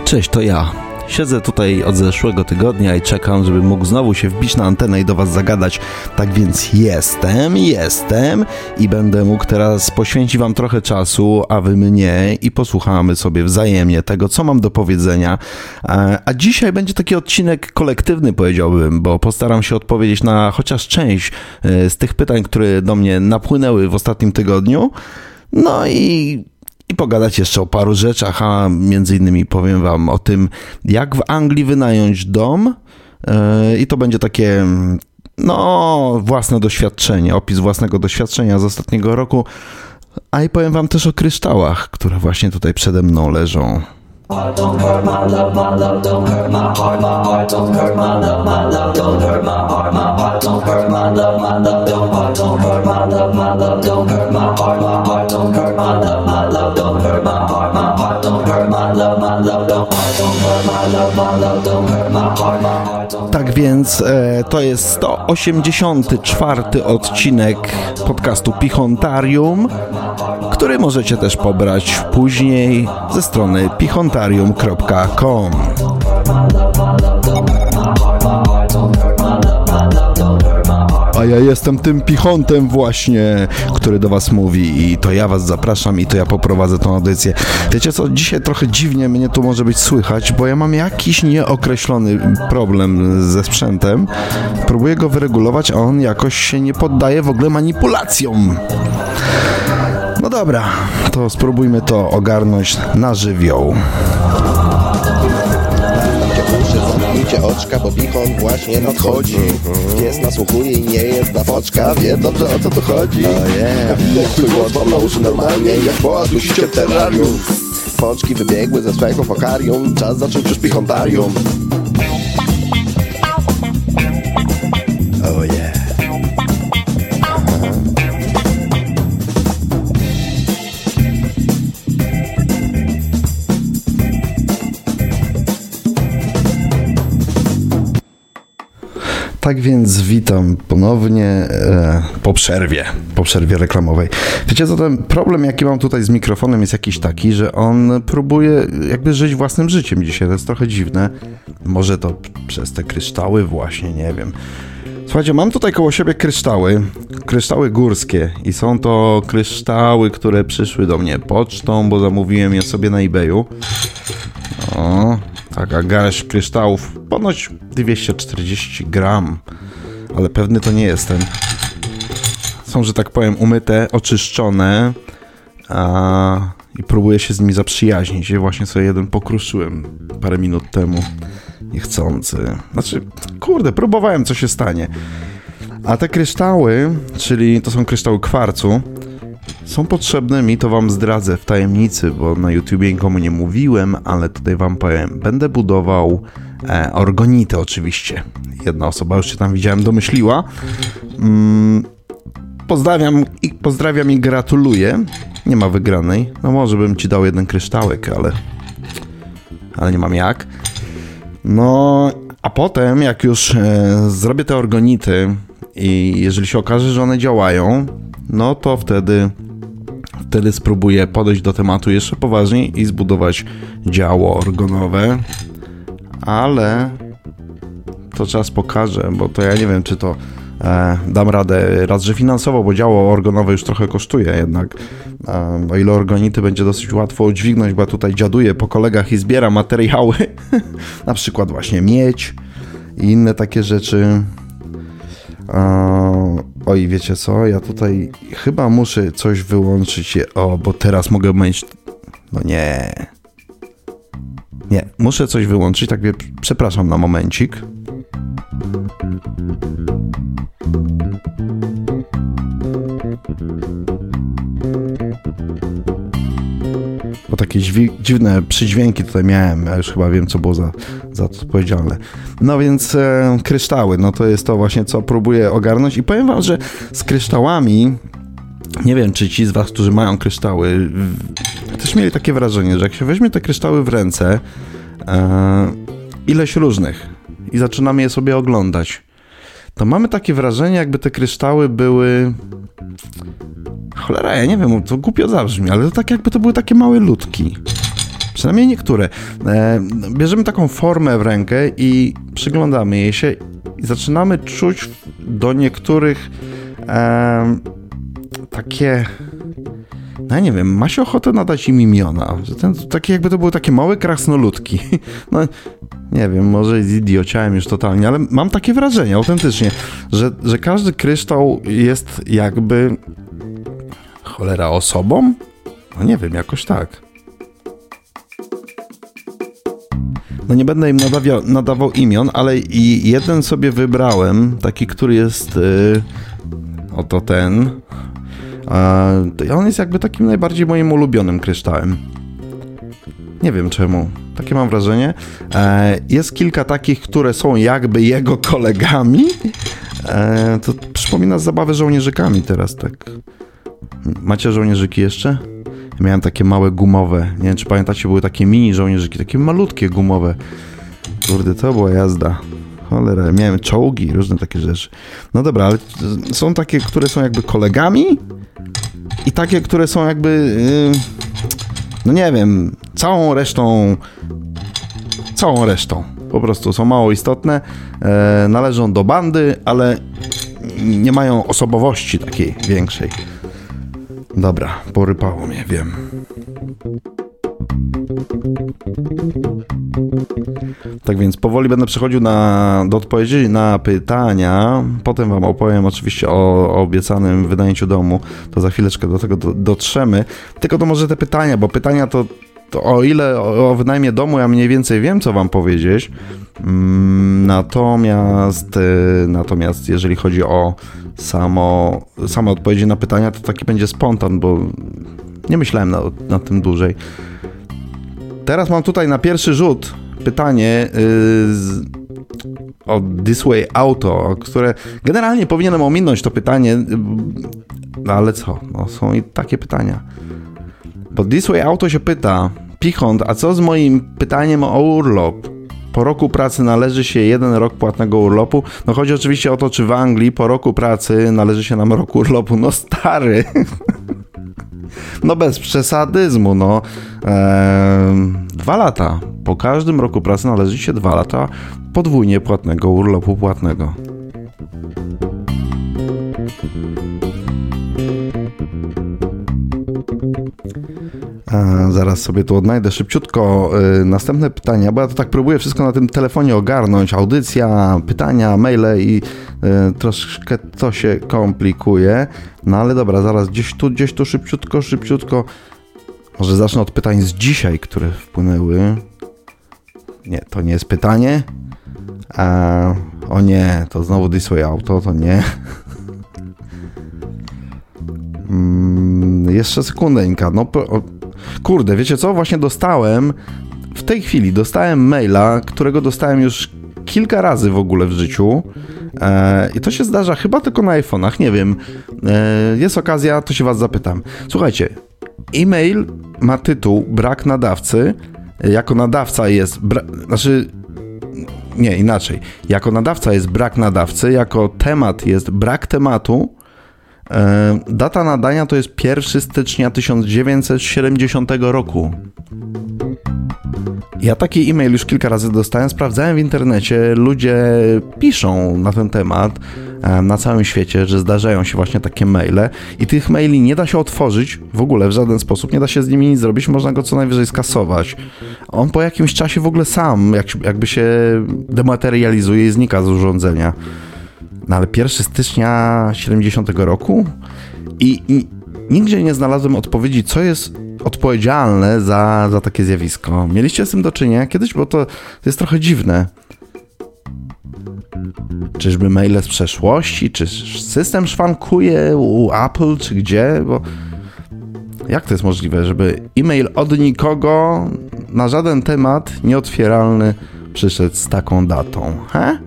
Cześć, to ja. Siedzę tutaj od zeszłego tygodnia i czekam, żeby mógł znowu się wbić na antenę i do was zagadać. Tak więc jestem i będę mógł teraz poświęcić wam trochę czasu, a wy mnie, i posłuchamy sobie wzajemnie tego, co mam do powiedzenia. A dzisiaj będzie taki odcinek kolektywny, powiedziałbym, bo postaram się odpowiedzieć na chociaż część z tych pytań, które do mnie napłynęły w ostatnim tygodniu. No i pogadać jeszcze o paru rzeczach, a między innymi powiem wam o tym, jak w Anglii wynająć dom, i to będzie takie, własne doświadczenie, opis własnego doświadczenia z ostatniego roku, a i powiem wam też o kryształach, które właśnie tutaj przede mną leżą. Don't hurt my love, don't hurt my heart, don't hurt my love, don't hurt my heart, don't hurt my love, don't hurt my love, don't hurt my heart, don't hurt my love, don't hurt my heart, don't hurt my love, don't hurt my heart. Tak więc to jest 184 odcinek podcastu Pichontarium, który możecie też pobrać później ze strony pichontarium.com. A ja jestem tym pichontem właśnie, który do was mówi, i to ja was zapraszam i to ja poprowadzę tą audycję. Wiecie co, dzisiaj trochę dziwnie mnie tu może być słychać, bo ja mam jakiś nieokreślony problem ze sprzętem. Próbuję go wyregulować, a on jakoś się nie poddaje w ogóle manipulacjom. No dobra, to spróbujmy to ogarnąć na żywioł. Zamknijcie oczka, bo Pichon właśnie nadchodzi. Pies nasłuchuje i nie jest na foczka, wie dobrze, o co tu chodzi. Jak twój głos wam na uszy normalnie, jak boa dusicie w terrarium. Foczki wybiegły ze swego fokarium, czas zacząć już Pichontarium. Oh yeah. Tak więc witam ponownie po przerwie reklamowej. Wiecie co, ten problem, jaki mam tutaj z mikrofonem, jest jakiś taki, że on próbuje jakby żyć własnym życiem dzisiaj. To jest trochę dziwne. Może to przez te kryształy właśnie, nie wiem. Słuchajcie, mam tutaj koło siebie kryształy górskie i są to kryształy, które przyszły do mnie pocztą, bo zamówiłem je sobie na eBayu. O, taka garść kryształów, ponoć 240 gram, ale pewny to nie jestem. Są, że tak powiem, umyte, oczyszczone, i próbuję się z nimi zaprzyjaźnić. Ja właśnie sobie jeden pokruszyłem parę minut temu, niechcący. Znaczy, próbowałem, co się stanie. A te kryształy, czyli to są kryształy kwarcu, są potrzebne mi, to wam zdradzę w tajemnicy, bo na YouTubie nikomu nie mówiłem, ale tutaj wam powiem. Będę budował orgonitę oczywiście. Jedna osoba, już się tam widziałem, domyśliła. Pozdrawiam i gratuluję. Nie ma wygranej. No może bym ci dał jeden kryształek, ale nie mam jak. No, a potem jak już zrobię te orgonity i jeżeli się okaże, że one działają, no to wtedy spróbuję podejść do tematu jeszcze poważniej i zbudować działo organowe, ale to czas pokaże, bo to ja nie wiem, czy to dam radę, raz, że finansowo, bo działo organowe już trochę kosztuje jednak, o ile orgonity będzie dosyć łatwo udźwignąć, bo ja tutaj dziaduję po kolegach i zbieram materiały, na przykład właśnie miedź i inne takie rzeczy. Oj, wiecie co, ja tutaj chyba muszę coś wyłączyć, bo teraz mogę mieć, nie, muszę coś wyłączyć, tak więc przepraszam na momencik. Bo takie dziwne przydźwięki tutaj miałem, ja już chyba wiem, co było za to odpowiedzialne. No więc kryształy, no to jest to właśnie, co próbuję ogarnąć, i powiem wam, że z kryształami, nie wiem, czy ci z was, którzy mają kryształy, też mieli takie wrażenie, że jak się weźmie te kryształy w ręce, ileś różnych, i zaczynamy je sobie oglądać, to mamy takie wrażenie, jakby te kryształy były... Cholera, ja nie wiem, to głupio zabrzmi, ale to tak jakby to były takie małe ludki. Przynajmniej niektóre. Bierzemy taką formę w rękę i przyglądamy jej się i zaczynamy czuć do niektórych takie... No ja nie wiem, ma się ochotę nadać im imiona. Takie jakby to były takie małe krasnoludki. No nie wiem, może idiociałem już totalnie, ale mam takie wrażenie autentycznie, że każdy kryształ jest jakby cholera osobą? No nie wiem, jakoś tak. No nie będę im nadawał imion, ale i jeden sobie wybrałem, taki, który jest oto ten. On jest jakby takim najbardziej moim ulubionym kryształem. Nie wiem czemu. Takie mam wrażenie. Jest kilka takich, które są jakby jego kolegami. To przypomina zabawę żołnierzykami teraz, tak. Macie żołnierzyki jeszcze? Ja miałem takie małe gumowe. Nie wiem, czy pamiętacie, były takie mini żołnierzyki, takie malutkie gumowe. Kurde, to była jazda. Cholera, miałem czołgi, różne takie rzeczy. No dobra, ale są takie, które są jakby kolegami i takie, które są jakby no nie wiem, całą resztą po prostu są mało istotne, należą do bandy, ale nie mają osobowości takiej większej. Dobra, porypało mnie, wiem. Tak więc powoli będę przechodził do odpowiedzi na pytania. Potem wam opowiem oczywiście o obiecanym wynajęciu domu. To za chwileczkę do tego dotrzemy. Tylko to może te pytania, bo pytania to o ile o wynajmie domu ja mniej więcej wiem, co wam powiedzieć. Natomiast jeżeli chodzi o same odpowiedzi na pytania, to taki będzie spontan, bo nie myślałem nad tym dłużej. Teraz mam tutaj na pierwszy rzut pytanie o This Way Auto, które generalnie powinienem ominąć to pytanie, ale co? No, są i takie pytania. Bo This Way Auto się pyta: Pichont, a co z moim pytaniem o urlop? Po roku pracy należy się 1 rok płatnego urlopu. No chodzi oczywiście o to, czy w Anglii po roku pracy należy się nam rok urlopu. No stary. No bez przesadyzmu, no. 2 lata. Po każdym roku pracy należy się 2 lata podwójnie płatnego urlopu płatnego. Zaraz sobie tu odnajdę szybciutko następne pytania, bo ja to tak próbuję wszystko na tym telefonie ogarnąć. Audycja, pytania, maile i troszkę to się komplikuje. No ale dobra, zaraz gdzieś tu szybciutko. Może zacznę od pytań z dzisiaj, które wpłynęły. Nie, to nie jest pytanie. O nie, to znowu This Way Auto, to nie. Jeszcze sekundeńka. No, kurde, wiecie co? Właśnie w tej chwili dostałem maila, którego dostałem już kilka razy w ogóle w życiu. I to się zdarza chyba tylko na iPhone'ach, nie wiem. Jest okazja, to się was zapytam. Słuchajcie, e-mail ma tytuł Brak nadawcy. Jako nadawca jest... Nie, inaczej. Jako nadawca jest brak nadawcy, jako temat jest brak tematu. Data nadania to jest 1 stycznia 1970 roku. Ja taki e-mail już kilka razy dostałem, sprawdzałem w internecie, ludzie piszą na ten temat na całym świecie, że zdarzają się właśnie takie maile i tych maili nie da się otworzyć w ogóle w żaden sposób, nie da się z nimi nic zrobić, można go co najwyżej skasować. On po jakimś czasie w ogóle sam jakby się dematerializuje i znika z urządzenia. No ale 1 stycznia 70 roku i nigdzie nie znalazłem odpowiedzi, co jest odpowiedzialne za takie zjawisko. Mieliście z tym do czynienia kiedyś? Bo to jest trochę dziwne. Czyżby maile z przeszłości? Czy system szwankuje u Apple? Czy gdzie? Bo jak to jest możliwe, żeby e-mail od nikogo na żaden temat nieotwieralny przyszedł z taką datą? He?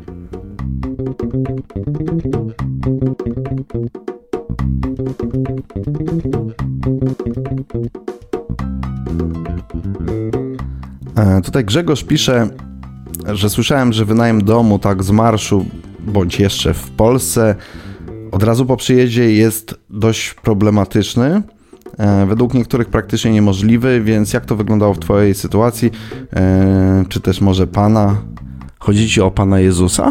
Tutaj Grzegorz pisze, że słyszałem, że wynajem domu tak z marszu, bądź jeszcze w Polsce, od razu po przyjeździe jest dość problematyczny. według niektórych praktycznie niemożliwy, więc jak to wyglądało w twojej sytuacji? Czy też może Pana? Chodzi ci o Pana Jezusa?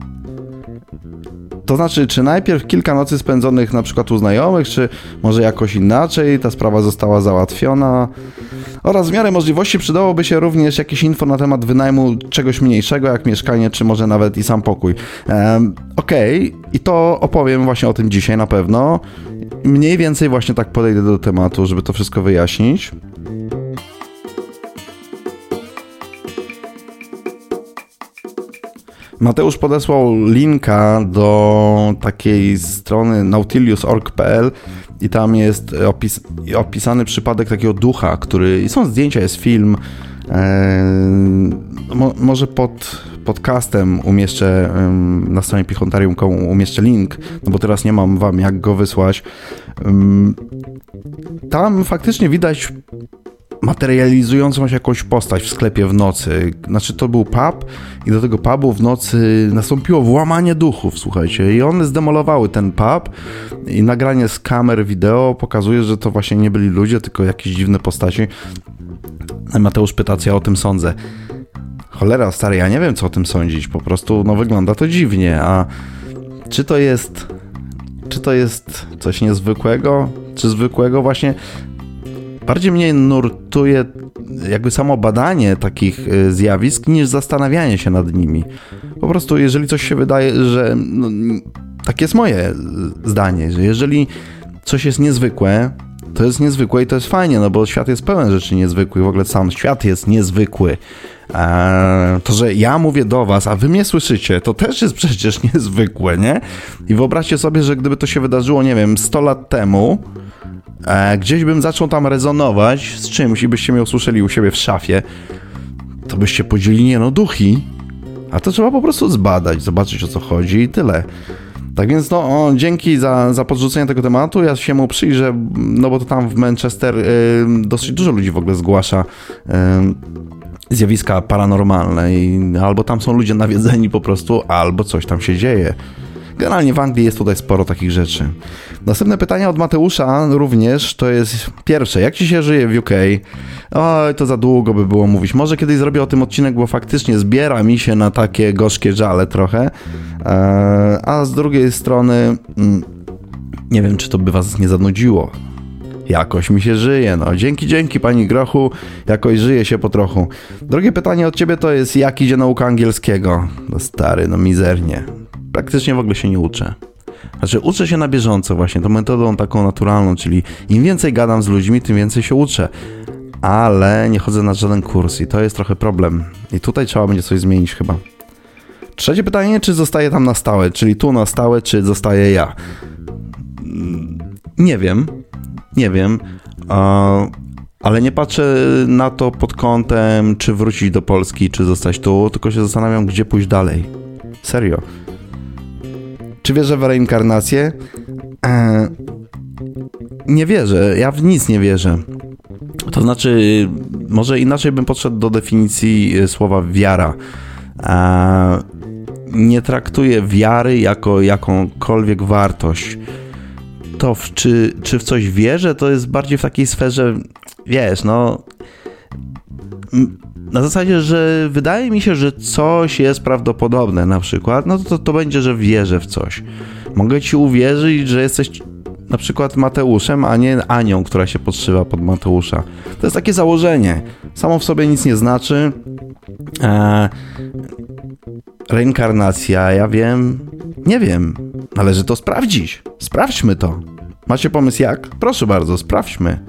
To znaczy, czy najpierw kilka nocy spędzonych na przykład u znajomych, czy może jakoś inaczej ta sprawa została załatwiona? Oraz w miarę możliwości przydałoby się również jakieś info na temat wynajmu czegoś mniejszego, jak mieszkanie, czy może nawet i sam pokój. Okej, i to opowiem właśnie o tym dzisiaj na pewno. Mniej więcej właśnie tak podejdę do tematu, żeby to wszystko wyjaśnić. Mateusz podesłał linka do takiej strony nautilus.org.pl i tam jest opisany przypadek takiego ducha, który... Są zdjęcia, jest film. Może pod podcastem umieszczę na stronie Pichontarium.com umieszczę link, no bo teraz nie mam wam jak go wysłać. Tam faktycznie widać materializującą się jakąś postać w sklepie w nocy. Znaczy to był pub i do tego pubu w nocy nastąpiło włamanie duchów, słuchajcie, i one zdemolowały ten pub i nagranie z kamer wideo pokazuje, że to właśnie nie byli ludzie, tylko jakieś dziwne postaci. Mateusz pyta, co ja o tym sądzę. Cholera, stary, ja nie wiem, co o tym sądzić, po prostu no wygląda to dziwnie, a czy to jest coś niezwykłego, czy zwykłego właśnie? Bardziej mnie nurtuje jakby samo badanie takich zjawisk niż zastanawianie się nad nimi. Po prostu jeżeli coś się wydaje, że... No, tak jest moje zdanie, że jeżeli coś jest niezwykłe, to jest niezwykłe i to jest fajnie, no bo świat jest pełen rzeczy niezwykłych, w ogóle sam świat jest niezwykły. To, że ja mówię do was, a wy mnie słyszycie, to też jest przecież niezwykłe, nie? I wyobraźcie sobie, że gdyby to się wydarzyło, nie wiem, 100 lat temu, gdzieś bym zaczął tam rezonować z czymś i byście mnie usłyszeli u siebie w szafie, to byście podzielili, nie no, duchy. A to trzeba po prostu zbadać, zobaczyć, o co chodzi i tyle. Tak więc no, dzięki za podrzucenie tego tematu, ja się mu przyjrzę, no bo to tam w Manchester dosyć dużo ludzi w ogóle zgłasza zjawiska paranormalne i albo tam są ludzie nawiedzeni po prostu, albo coś tam się dzieje. Generalnie w Anglii jest tutaj sporo takich rzeczy. Następne pytanie od Mateusza również, to jest pierwsze. Jak ci się żyje w UK? Oj, to za długo by było mówić. Może kiedyś zrobię o tym odcinek, bo faktycznie zbiera mi się na takie gorzkie żale trochę. A z drugiej strony nie wiem, czy to by was nie zanudziło. Jakoś mi się żyje, no. Dzięki pani Grochu, jakoś żyje się po trochu. Drugie pytanie od ciebie to jest, jak idzie nauka angielskiego? No stary, no mizernie. Praktycznie w ogóle się nie uczę. Znaczy uczę się na bieżąco właśnie, tą metodą taką naturalną, czyli im więcej gadam z ludźmi, tym więcej się uczę. Ale nie chodzę na żaden kurs i to jest trochę problem. I tutaj trzeba będzie coś zmienić chyba. Trzecie pytanie, czy zostaję tam na stałe? Czyli tu na stałe, czy zostaję ja? Nie wiem. Ale nie patrzę na to pod kątem, czy wrócić do Polski, czy zostać tu, tylko się zastanawiam, gdzie pójść dalej. Serio. Czy wierzę w reinkarnację? Nie wierzę. Ja w nic nie wierzę. To znaczy, może inaczej bym podszedł do definicji słowa wiara. Nie traktuję wiary jako jakąkolwiek wartość. To czy w coś wierzę, to jest bardziej w takiej sferze, wiesz, no... Na zasadzie, że wydaje mi się, że coś jest prawdopodobne na przykład, no to będzie, że wierzę w coś. Mogę ci uwierzyć, że jesteś na przykład Mateuszem, a nie Anią, która się podszywa pod Mateusza. To jest takie założenie. Samo w sobie nic nie znaczy. Reinkarnacja, ja wiem. Nie wiem. Należy to sprawdzić. Sprawdźmy to. Macie pomysł jak? Proszę bardzo, sprawdźmy.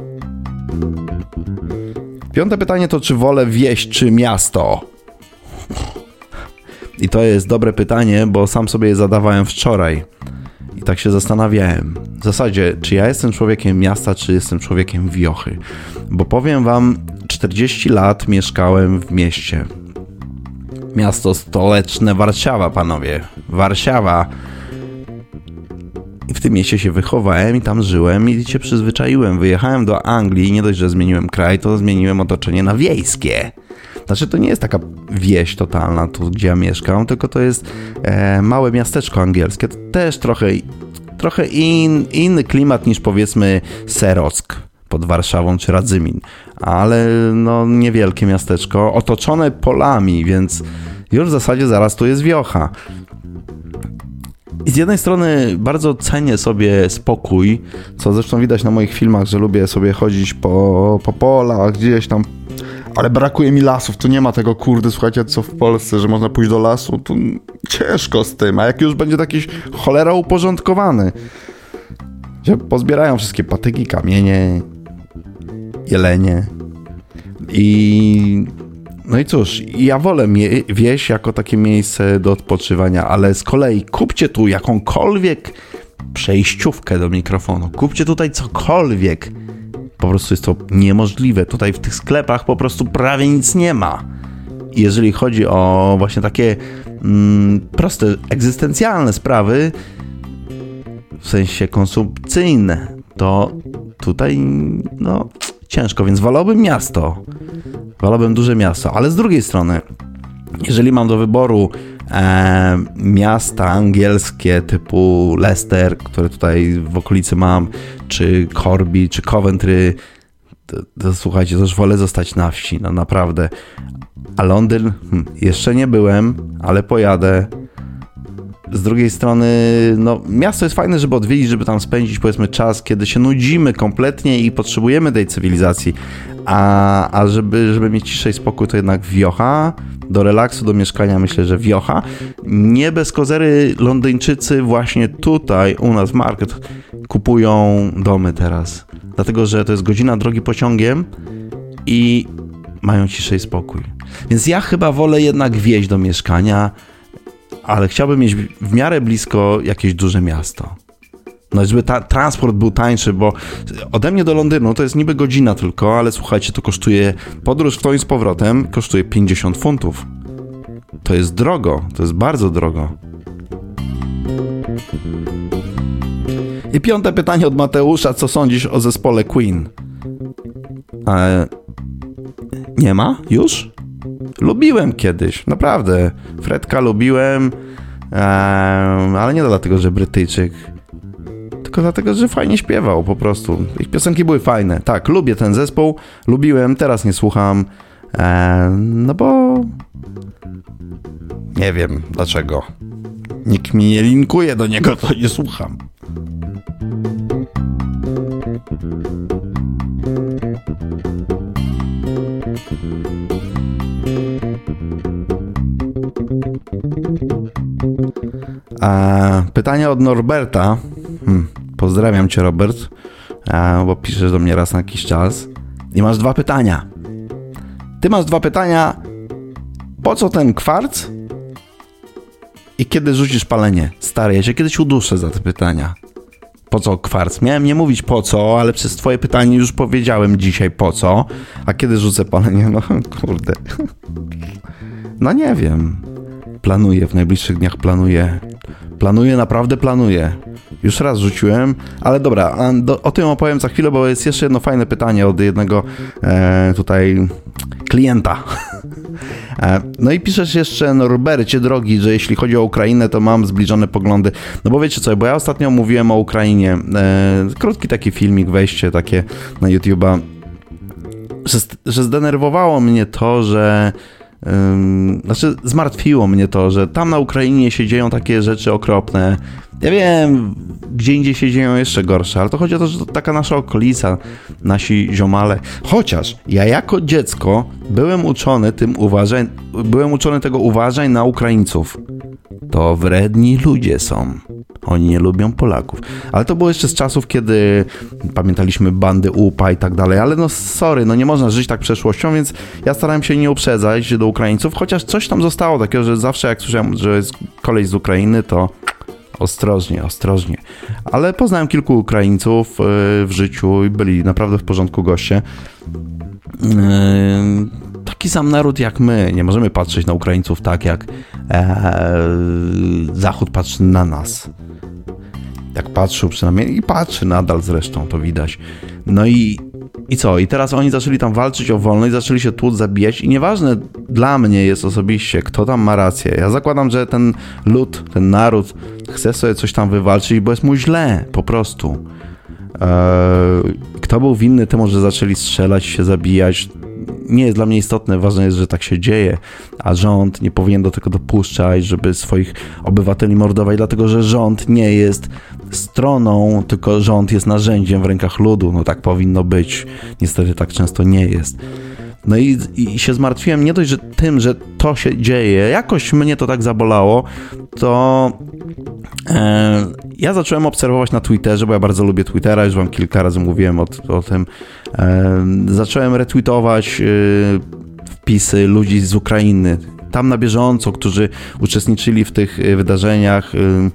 Piąte pytanie to, czy wolę wieś, czy miasto? I to jest dobre pytanie, bo sam sobie je zadawałem wczoraj. I tak się zastanawiałem. W zasadzie, czy ja jestem człowiekiem miasta, czy jestem człowiekiem wiochy? Bo powiem wam, 40 lat mieszkałem w mieście. Miasto stołeczne Warszawa, panowie. Warszawa. I w tym mieście się wychowałem i tam żyłem i się przyzwyczaiłem. Wyjechałem do Anglii i nie dość, że zmieniłem kraj, to zmieniłem otoczenie na wiejskie. Znaczy to nie jest taka wieś totalna, tu gdzie ja mieszkam, tylko to jest małe miasteczko angielskie. To też trochę trochę inny klimat niż powiedzmy Serock pod Warszawą czy Radzymin, ale no niewielkie miasteczko, otoczone polami, więc już w zasadzie zaraz tu jest wiocha. I z jednej strony bardzo cenię sobie spokój, co zresztą widać na moich filmach, że lubię sobie chodzić po polach, gdzieś tam, ale brakuje mi lasów, tu nie ma tego, kurde, słuchajcie, co w Polsce, że można pójść do lasu, tu ciężko z tym, a jak już będzie jakiś cholera uporządkowany, że pozbierają wszystkie patyki, kamienie, jelenie no i cóż, ja wolę wieś jako takie miejsce do odpoczywania, ale z kolei kupcie tu jakąkolwiek przejściówkę do mikrofonu, kupcie tutaj cokolwiek. Po prostu jest to niemożliwe. Tutaj w tych sklepach po prostu prawie nic nie ma. I jeżeli chodzi o właśnie takie proste, egzystencjalne sprawy, w sensie konsumpcyjne, to tutaj no ciężko, więc wolałbym miasto. Wolałbym duże miasto, ale z drugiej strony, jeżeli mam do wyboru miasta angielskie typu Leicester, które tutaj w okolicy mam, czy Corby, czy Coventry, to słuchajcie, to już wolę zostać na wsi, no naprawdę. A Londyn, jeszcze nie byłem, ale pojadę. Z drugiej strony, no miasto jest fajne, żeby odwiedzić, żeby tam spędzić powiedzmy czas, kiedy się nudzimy kompletnie i potrzebujemy tej cywilizacji, a żeby mieć ciszej spokój, to jednak wiocha, do relaksu, do mieszkania myślę, że wiocha. Nie bez kozery Londyńczycy właśnie tutaj u nas w Market kupują domy teraz, dlatego, że to jest godzina drogi pociągiem i mają ciszej spokój. Więc ja chyba wolę jednak wieźć do mieszkania, ale chciałbym mieć w miarę blisko jakieś duże miasto. No żeby transport był tańszy, bo ode mnie do Londynu to jest niby godzina tylko, ale słuchajcie, to kosztuje, podróż w to i z powrotem kosztuje 50 funtów. To jest drogo, to jest bardzo drogo. I 5. pytanie od Mateusza, co sądzisz o zespole Queen? Nie ma? Już? Lubiłem kiedyś, naprawdę. Fredka lubiłem, ale nie dlatego, że Brytyjczyk, tylko dlatego, że fajnie śpiewał po prostu. Ich piosenki były fajne. Tak, lubię ten zespół, lubiłem, teraz nie słucham, no bo nie wiem dlaczego. Nikt mi nie linkuje do niego, to nie słucham. Pytanie od Norberta. Pozdrawiam cię, Robert, bo piszesz do mnie raz na jakiś czas. I masz 2 pytania. Ty masz 2 pytania. Po co ten kwarc? I kiedy rzucisz palenie? Stary, ja cię kiedyś uduszę za te pytania. Po co kwarc? Miałem nie mówić po co, ale przez twoje pytanie już powiedziałem dzisiaj po co. A kiedy rzucę palenie? No kurde. No nie wiem. Planuję, w najbliższych dniach planuję, naprawdę planuję. Już raz rzuciłem, ale dobra, o tym opowiem za chwilę, bo jest jeszcze jedno fajne pytanie od jednego tutaj klienta. No i piszesz jeszcze, Norbercie drogi, że jeśli chodzi o Ukrainę, to mam zbliżone poglądy. No bo wiecie co, bo ja ostatnio mówiłem o Ukrainie. Krótki taki filmik, wejście takie na YouTube'a, że zdenerwowało mnie to, że zmartwiło mnie to, że tam na Ukrainie się dzieją takie rzeczy okropne. Ja wiem, gdzie indziej się dzieją jeszcze gorsze, ale to chodzi o to, że to taka nasza okolica, nasi ziomale. Chociaż ja jako dziecko byłem uczony tego uważaj na Ukraińców. To wredni ludzie są. Oni nie lubią Polaków. Ale to było jeszcze z czasów, kiedy pamiętaliśmy bandy UPA i tak dalej, ale no sorry, no nie można żyć tak przeszłością, więc ja starałem się nie uprzedzać do Ukraińców, chociaż coś tam zostało takiego, że zawsze jak słyszałem, że jest koleś z Ukrainy, to ostrożnie. Ale poznałem kilku Ukraińców w życiu i byli naprawdę w porządku goście. Taki sam naród jak my. Nie możemy patrzeć na Ukraińców tak, jak Zachód patrzy na nas. Jak patrzył przynajmniej i patrzy nadal zresztą, to widać. No i I co? I teraz oni zaczęli tam walczyć o wolność, zaczęli się tłuc, zabijać i nieważne dla mnie jest osobiście, kto tam ma rację. Ja zakładam, że ten lud, ten naród chce sobie coś tam wywalczyć, bo jest mu źle, po prostu. Kto był winny temu, że zaczęli strzelać, się zabijać? Nie jest dla mnie istotne, ważne jest, że tak się dzieje, a rząd nie powinien do tego dopuszczać, żeby swoich obywateli mordować, dlatego że rząd nie jest stroną, tylko rząd jest narzędziem w rękach ludu. No tak powinno być. Niestety tak często nie jest. No i się zmartwiłem nie dość, że tym, że to się dzieje, jakoś mnie to tak zabolało, to ja zacząłem obserwować na Twitterze, bo ja bardzo lubię Twittera, już wam kilka razy mówiłem o tym. Zacząłem retweetować wpisy ludzi z Ukrainy, tam na bieżąco, którzy uczestniczyli w tych wydarzeniach.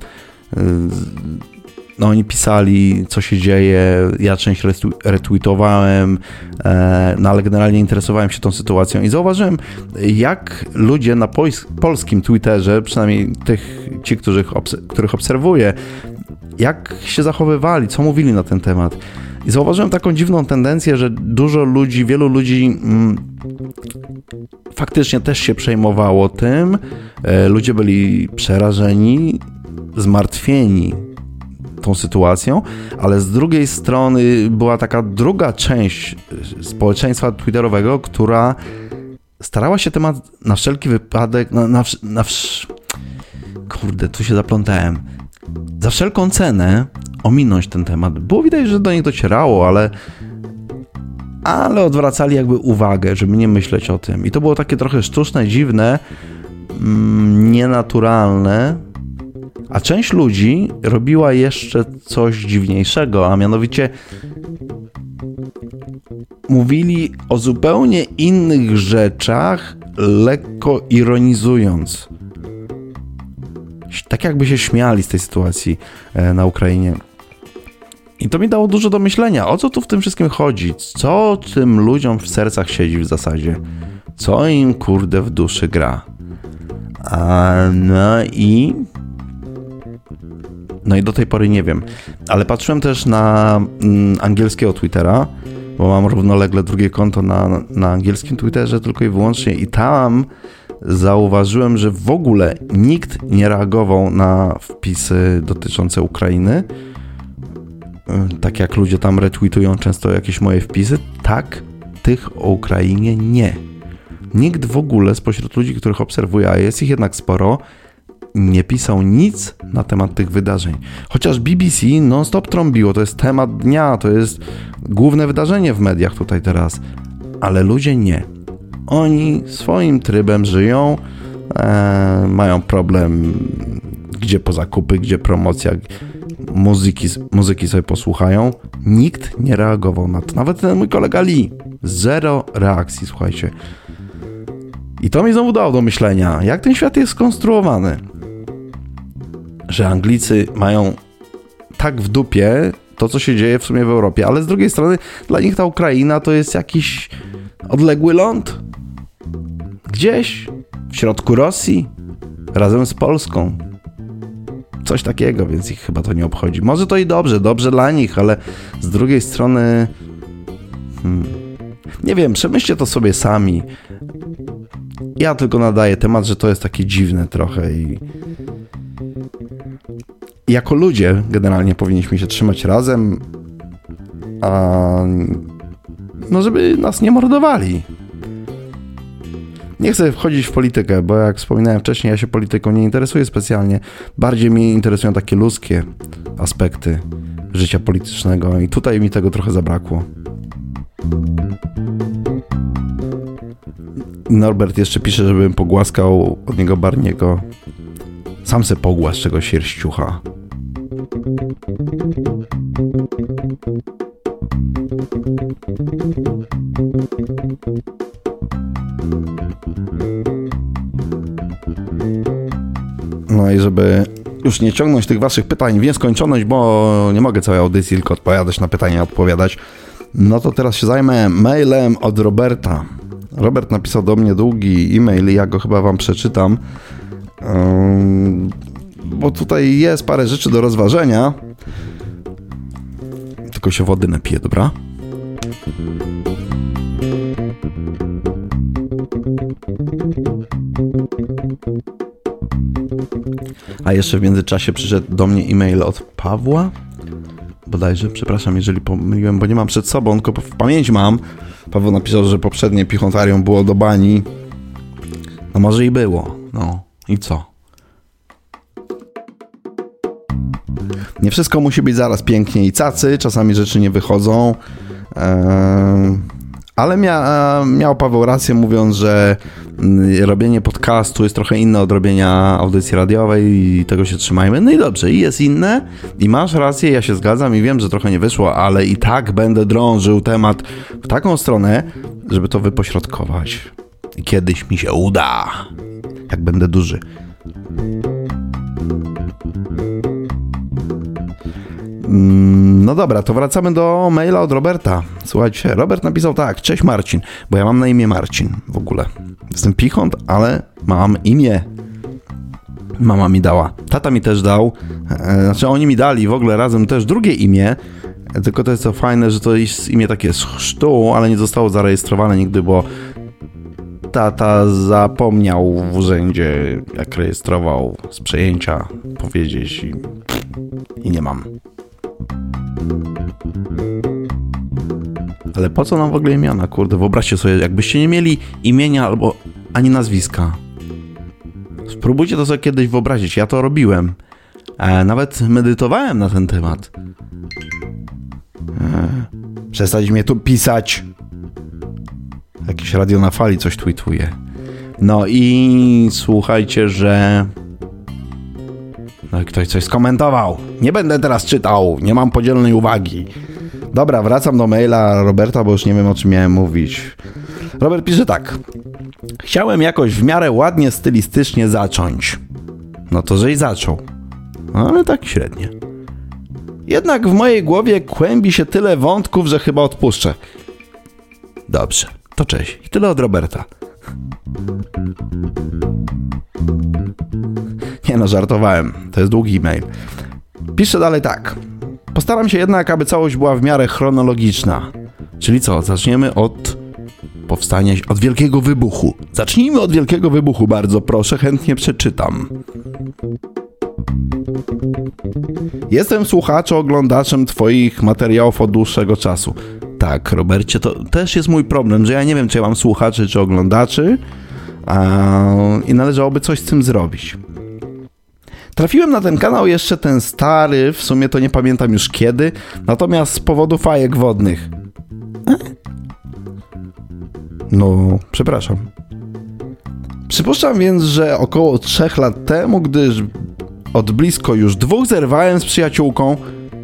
No oni pisali, co się dzieje, ja część retweetowałem, no ale generalnie interesowałem się tą sytuacją i zauważyłem, jak ludzie na polskim Twitterze, przynajmniej ci, których obserwuję, jak się zachowywali, co mówili na ten temat. I zauważyłem taką dziwną tendencję, że wielu ludzi faktycznie też się przejmowało tym, ludzie byli przerażeni, zmartwieni tą sytuacją, ale z drugiej strony była taka druga część społeczeństwa twitterowego, która starała się temat na wszelki wypadek, kurde, tu się zaplątałem, za wszelką cenę ominąć ten temat. Było widać, że do nich docierało, ale odwracali jakby uwagę, żeby nie myśleć o tym. I to było takie trochę sztuczne, dziwne, nienaturalne. A część ludzi robiła jeszcze coś dziwniejszego, a mianowicie mówili o zupełnie innych rzeczach, lekko ironizując. Tak jakby się śmiali z tej sytuacji na Ukrainie. I to mi dało dużo do myślenia. O co tu w tym wszystkim chodzi? Co tym ludziom w sercach siedzi w zasadzie? Co im, kurde, w duszy gra? No i do tej pory nie wiem. Ale patrzyłem też na angielskiego Twittera, bo mam równolegle drugie konto na angielskim Twitterze tylko i wyłącznie i tam zauważyłem, że w ogóle nikt nie reagował na wpisy dotyczące Ukrainy. Tak jak ludzie tam retweetują często jakieś moje wpisy, tak tych o Ukrainie nie. Nikt w ogóle spośród ludzi, których obserwuję, a jest ich jednak sporo, nie pisał nic na temat tych wydarzeń. Chociaż BBC non-stop trąbiło, to jest temat dnia, to jest główne wydarzenie w mediach tutaj teraz. Ale ludzie nie. Oni swoim trybem żyją, mają problem, gdzie po zakupy, gdzie promocja, muzyki sobie posłuchają. Nikt nie reagował na to. Nawet ten mój kolega Lee. Zero reakcji, słuchajcie. I to mi znowu dało do myślenia, jak ten świat jest skonstruowany. Że Anglicy mają tak w dupie to, co się dzieje w sumie w Europie, ale z drugiej strony dla nich ta Ukraina to jest jakiś odległy ląd. Gdzieś w środku Rosji, razem z Polską. Coś takiego, więc ich chyba to nie obchodzi. Może to i dobrze dla nich, ale z drugiej strony nie wiem, przemyślcie to sobie sami. Ja tylko nadaję temat, że to jest takie dziwne trochę i jako ludzie generalnie powinniśmy się trzymać razem, żeby nas nie mordowali. Nie chcę wchodzić w politykę, bo jak wspominałem wcześniej, ja się polityką nie interesuję specjalnie. Bardziej mnie interesują takie ludzkie aspekty życia politycznego i tutaj mi tego trochę zabrakło. Norbert jeszcze pisze, żebym pogłaskał od niego Barniego. Sam se pogłasz tego sierściucha. No i żeby już nie ciągnąć tych waszych pytań w nieskończoność, bo nie mogę całej audycji tylko odpowiadać na pytania i odpowiadać, no to teraz się zajmę mailem od Roberta. Robert napisał do mnie długi e-mail i ja go chyba wam przeczytam, bo tutaj jest parę rzeczy do rozważenia. Tylko się wody napiję, dobra? A jeszcze w międzyczasie przyszedł do mnie e-mail od Pawła. Bodajże, przepraszam, jeżeli pomyliłem, bo nie mam przed sobą, tylko w pamięci mam. Paweł napisał, że poprzednie Pichontarium było do bani. No może i było. No i co? Nie wszystko musi być zaraz pięknie i cacy. Czasami rzeczy nie wychodzą. Ale miał Paweł rację, mówiąc, że robienie podcastu jest trochę inne od robienia audycji radiowej i tego się trzymajmy. No i dobrze, i jest inne i masz rację, ja się zgadzam i wiem, że trochę nie wyszło, ale i tak będę drążył temat w taką stronę, żeby to wypośrodkować. I kiedyś mi się uda, jak będę duży. No dobra, to wracamy do maila od Roberta. Słuchajcie, Robert napisał tak: cześć Marcin, bo ja mam na imię Marcin w ogóle. Jestem Pichont, ale mam imię. Mama mi dała. Tata mi też dał. Znaczy oni mi dali w ogóle razem też drugie imię. Tylko to jest to fajne, że to jest imię takie z chrztu, ale nie zostało zarejestrowane nigdy, bo tata zapomniał w urzędzie, jak rejestrował z przejęcia, powiedzieć i nie mam. Ale po co nam w ogóle imiona? Kurde, wyobraźcie sobie, jakbyście nie mieli imienia albo ani nazwiska. Spróbujcie to sobie kiedyś wyobrazić. Ja to robiłem. Nawet medytowałem na ten temat. Przestać mnie tu pisać. Jakieś radio na fali coś tweetuje. No i słuchajcie, że... No i ktoś coś skomentował. Nie będę teraz czytał. Nie mam podzielonej uwagi. Dobra, wracam do maila Roberta, bo już nie wiem, o czym miałem mówić. Robert pisze tak. Chciałem jakoś w miarę ładnie, stylistycznie zacząć. No to żeś zaczął. No, ale tak średnie. Jednak w mojej głowie kłębi się tyle wątków, że chyba odpuszczę. Dobrze, to cześć. I tyle od Roberta. Nie no, żartowałem. To jest długi e-mail. Pisze dalej tak. Postaram się jednak, aby całość była w miarę chronologiczna. Czyli co? Zaczniemy od powstania, od Wielkiego Wybuchu. Zacznijmy od Wielkiego Wybuchu, bardzo proszę, chętnie przeczytam. Jestem słuchaczem, oglądaczem twoich materiałów od dłuższego czasu. Tak, Robercie, to też jest mój problem, że ja nie wiem, czy ja mam słuchaczy, czy oglądaczy i należałoby coś z tym zrobić. Trafiłem na ten kanał jeszcze ten stary, w sumie to nie pamiętam już kiedy, natomiast z powodu fajek wodnych. No, przepraszam. Przypuszczam więc, że około 3 lat temu, gdyż od blisko już 2 zerwałem z przyjaciółką.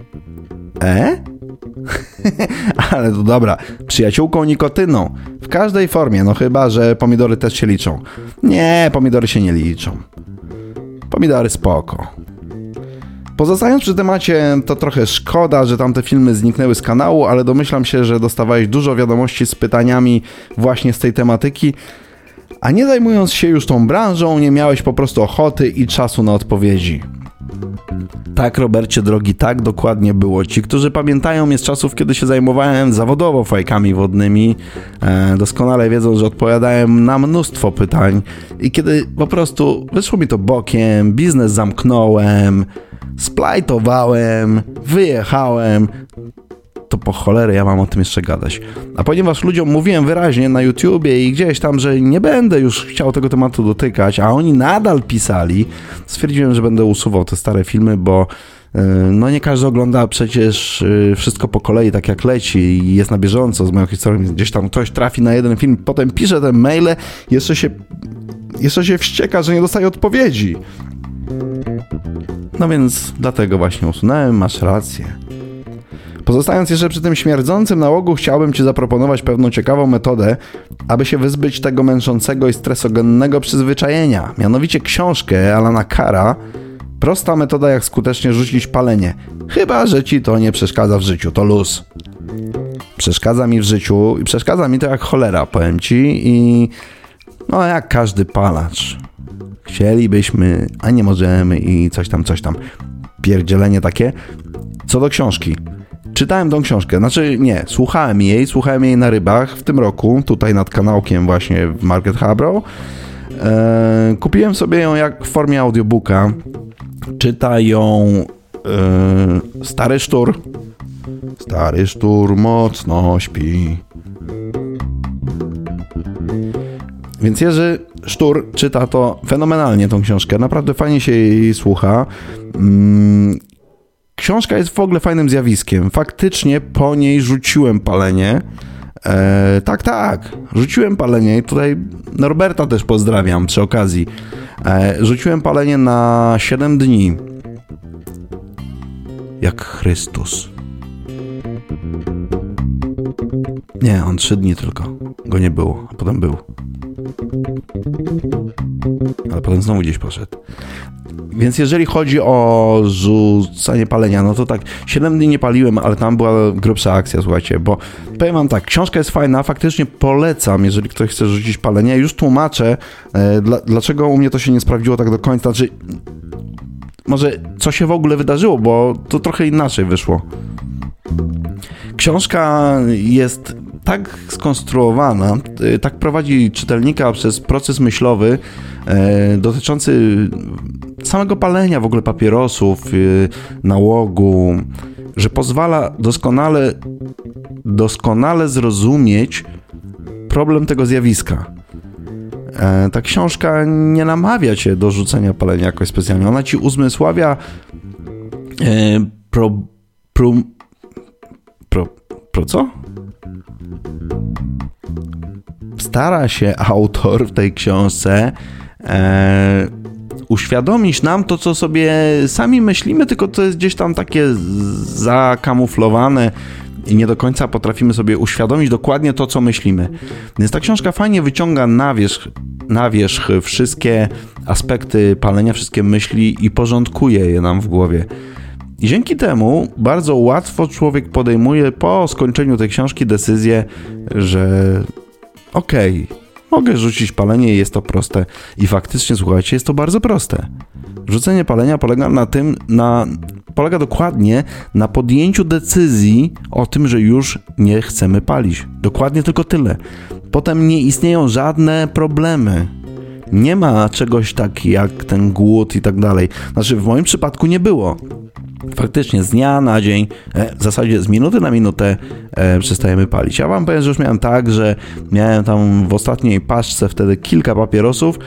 Ale to dobra, przyjaciółką nikotyną. W każdej formie, no chyba, że pomidory też się liczą. Nie, pomidory się nie liczą. Pomidory spoko. Pozostając przy temacie, to trochę szkoda, że tamte filmy zniknęły z kanału, ale domyślam się, że dostawałeś dużo wiadomości z pytaniami właśnie z tej tematyki, a nie zajmując się już tą branżą, nie miałeś po prostu ochoty i czasu na odpowiedzi. Tak, Robercie drogi, tak dokładnie było. Ci, którzy pamiętają mnie z czasów, kiedy się zajmowałem zawodowo fajkami wodnymi, doskonale wiedzą, że odpowiadałem na mnóstwo pytań i kiedy po prostu wyszło mi to bokiem, biznes zamknąłem, splajtowałem, wyjechałem, to po cholerę ja mam o tym jeszcze gadać. A ponieważ ludziom mówiłem wyraźnie na YouTubie i gdzieś tam, że nie będę już chciał tego tematu dotykać, a oni nadal pisali, stwierdziłem, że będę usuwał te stare filmy, bo no nie każdy ogląda przecież wszystko po kolei, tak jak leci i jest na bieżąco z moją historią. Gdzieś tam ktoś trafi na jeden film, potem pisze te maile, jeszcze się wścieka, że nie dostaje odpowiedzi. No więc dlatego właśnie usunąłem, masz rację. Pozostając jeszcze przy tym śmierdzącym nałogu, chciałbym Ci zaproponować pewną ciekawą metodę, aby się wyzbyć tego męczącego i stresogennego przyzwyczajenia. Mianowicie książkę Alana Carra Prosta metoda, jak skutecznie rzucić palenie. Chyba że Ci to nie przeszkadza w życiu, to luz. Przeszkadza mi w życiu i przeszkadza mi to jak cholera, powiem Ci, i no jak każdy palacz. Chcielibyśmy, a nie możemy i coś tam. Pierdzielenie takie. Co do książki. czytałem tą książkę, znaczy nie, słuchałem jej na Rybach w tym roku, tutaj nad kanałkiem właśnie w Market Harborough. Kupiłem sobie ją jak w formie audiobooka. Czyta ją Stary Sztur. Stary Sztur mocno śpi. Więc Jerzy Sztur czyta to fenomenalnie, tą książkę. Naprawdę fajnie się jej słucha. Książka jest w ogóle fajnym zjawiskiem. Faktycznie po niej rzuciłem palenie. Tak. Rzuciłem palenie i tutaj Norberta też pozdrawiam przy okazji. Rzuciłem palenie na 7 dni. Jak Chrystus. Nie, on 3 dni tylko. Go nie było, a potem był. Ale potem znowu gdzieś poszedł. Więc jeżeli chodzi o rzucanie palenia, no to tak, 7 dni nie paliłem, ale tam była grubsza akcja, słuchajcie, bo powiem wam tak, książka jest fajna, faktycznie polecam, jeżeli ktoś chce rzucić palenie. Już tłumaczę, dlaczego u mnie to się nie sprawdziło tak do końca, znaczy może co się w ogóle wydarzyło, bo to trochę inaczej wyszło. Książka jest tak skonstruowana, tak prowadzi czytelnika przez proces myślowy dotyczący samego palenia, w ogóle papierosów, nałogu, że pozwala doskonale zrozumieć problem tego zjawiska. Ta książka nie namawia cię do rzucenia palenia jakoś specjalnie. Ona ci uzmysławia co? Stara się autor w tej książce uświadomić nam to, co sobie sami myślimy, tylko to jest gdzieś tam takie zakamuflowane i nie do końca potrafimy sobie uświadomić dokładnie to, co myślimy. Więc ta książka fajnie wyciąga na wierzch wszystkie aspekty palenia, wszystkie myśli i porządkuje je nam w głowie. I dzięki temu bardzo łatwo człowiek podejmuje po skończeniu tej książki decyzję, że okej, mogę rzucić palenie, jest to proste. I faktycznie, słuchajcie, jest to bardzo proste. Rzucenie palenia polega dokładnie na podjęciu decyzji o tym, że już nie chcemy palić. Dokładnie tylko tyle. Potem nie istnieją żadne problemy. Nie ma czegoś takiego jak ten głód i tak dalej. Znaczy, w moim przypadku nie było. Faktycznie z dnia na dzień, w zasadzie z minuty na minutę przestajemy palić. Ja wam powiem, że już miałem tak, że miałem tam w ostatniej paczce wtedy kilka papierosów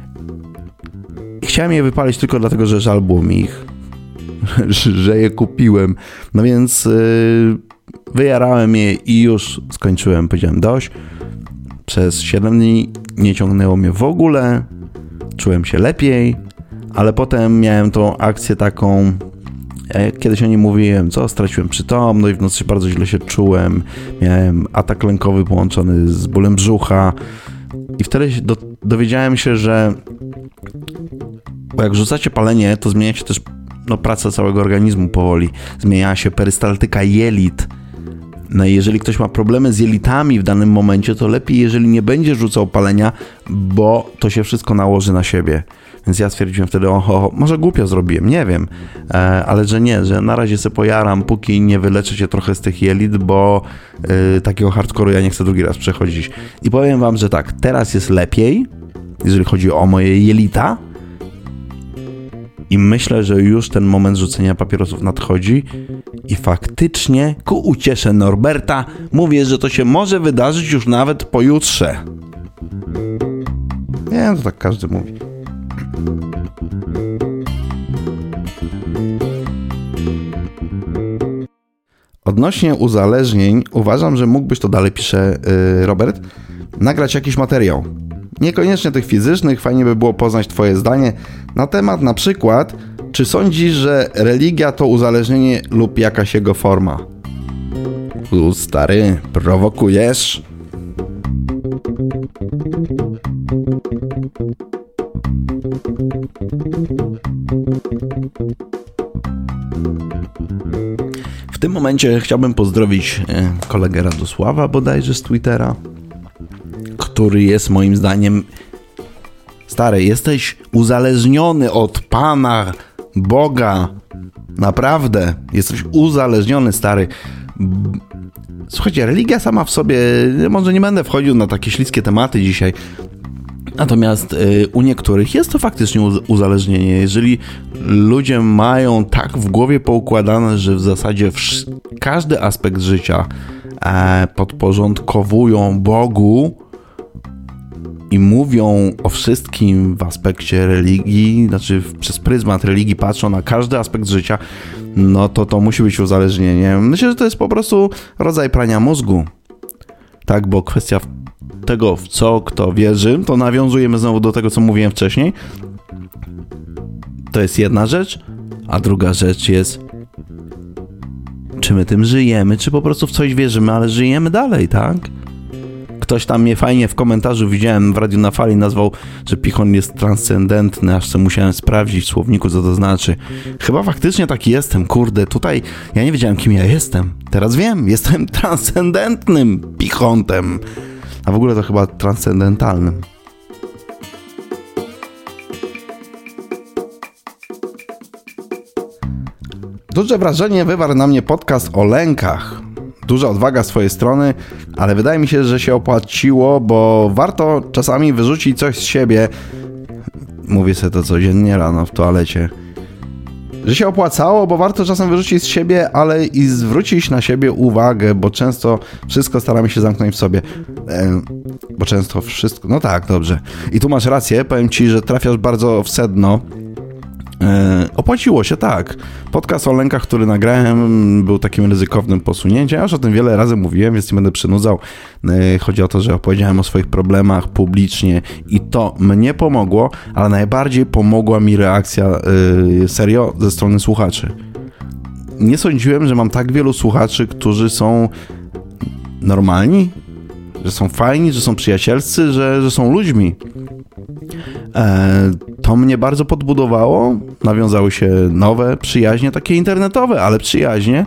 i chciałem je wypalić tylko dlatego, że żal było mi ich, że je kupiłem. No więc wyjarałem je i już skończyłem. Powiedziałem dość. Przez 7 dni nie ciągnęło mnie w ogóle. Czułem się lepiej, ale potem miałem tą akcję taką, kiedyś o niej mówiłem, straciłem przytomność, w nocy bardzo źle się czułem, miałem atak lękowy połączony z bólem brzucha i wtedy dowiedziałem się, że jak rzucacie palenie, to zmienia się też praca całego organizmu powoli, zmienia się perystaltyka jelit. No i jeżeli ktoś ma problemy z jelitami w danym momencie, to lepiej, jeżeli nie będzie rzucał palenia, bo to się wszystko nałoży na siebie. Więc ja stwierdziłem wtedy, może głupio zrobiłem, nie wiem, ale że nie, że na razie se pojaram, póki nie wyleczę się trochę z tych jelit, bo takiego hardcore'u ja nie chcę drugi raz przechodzić. I powiem wam, że tak, teraz jest lepiej, jeżeli chodzi o moje jelita i myślę, że już ten moment rzucenia papierosów nadchodzi i faktycznie ku uciesze Norberta mówię, że to się może wydarzyć już nawet pojutrze. Nie, to tak każdy mówi. Odnośnie uzależnień, uważam, że mógłbyś, to dalej pisze Robert, nagrać jakiś materiał. Niekoniecznie tych fizycznych, fajnie by było poznać twoje zdanie na temat na przykład, czy sądzisz, że religia to uzależnienie lub jakaś jego forma? Stary, prowokujesz? W tym momencie chciałbym pozdrowić kolegę Radosława bodajże z Twittera, który jest moim zdaniem stary, jesteś uzależniony od Pana, Boga, Naprawdę, jesteś uzależniony, stary. Słuchajcie, religia sama w sobie, może nie będę wchodził na takie śliskie tematy dzisiaj, natomiast u niektórych jest to faktycznie uzależnienie. Jeżeli ludzie mają tak w głowie poukładane, że w zasadzie każdy aspekt życia podporządkowują Bogu i mówią o wszystkim w aspekcie religii, znaczy przez pryzmat religii patrzą na każdy aspekt życia, no to musi być uzależnienie. Myślę, że to jest po prostu rodzaj prania mózgu. Tak, bo kwestia tego, w co kto wierzy, to nawiązujemy znowu do tego, co mówiłem wcześniej. To jest jedna rzecz, a druga rzecz jest, czy my tym żyjemy, czy po prostu w coś wierzymy, ale żyjemy dalej, tak? Ktoś tam mnie fajnie w komentarzu, widziałem w Radiu na Fali, nazwał, że Pichon jest transcendentny, aż co musiałem sprawdzić w słowniku, co to znaczy. Chyba faktycznie taki jestem, kurde, tutaj ja nie wiedziałem, kim ja jestem. Teraz wiem, jestem transcendentnym Pichontem. A w ogóle to chyba transcendentalnym. Duże wrażenie wywarł na mnie podcast o lękach. Duża odwaga z twojej strony, ale wydaje mi się, że się opłaciło, bo warto czasami wyrzucić coś z siebie. Mówię sobie to codziennie rano w toalecie. Że się opłacało, bo warto czasem wyrzucić z siebie, ale i zwrócić na siebie uwagę, bo często wszystko staramy się zamknąć w sobie. Bo często wszystko... No tak, dobrze. I tu masz rację, powiem ci, że trafiasz bardzo w sedno. Opłaciło się, tak. Podcast o lękach, który nagrałem, był takim ryzykownym posunięciem. Ja już o tym wiele razy mówiłem, więc nie będę przynudzał. Chodzi o to, że opowiedziałem o swoich problemach publicznie i to mnie pomogło, ale najbardziej pomogła mi reakcja serio ze strony słuchaczy. Nie sądziłem, że mam tak wielu słuchaczy, którzy są normalni, że są fajni, że są przyjacielscy, że są ludźmi. To mnie bardzo podbudowało. Nawiązały się nowe przyjaźnie, takie internetowe, ale przyjaźnie.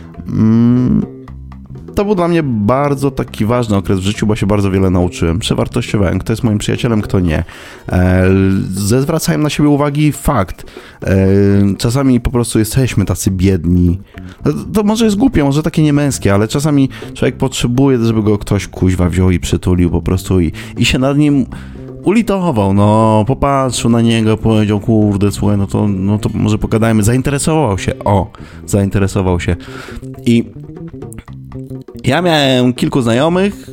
To był dla mnie bardzo taki ważny okres w życiu, bo się bardzo wiele nauczyłem. Przewartościowałem, kto jest moim przyjacielem, kto nie. Zwracałem na siebie uwagi fakt. Czasami po prostu jesteśmy tacy biedni. To może jest głupie, może takie niemęskie, ale czasami człowiek potrzebuje, żeby go ktoś kuźwa wziął i przytulił po prostu i się nad nim ulitował, no, popatrzył na niego, powiedział, kurde, słuchaj, no to może pogadajmy. Zainteresował się. I ja miałem kilku znajomych,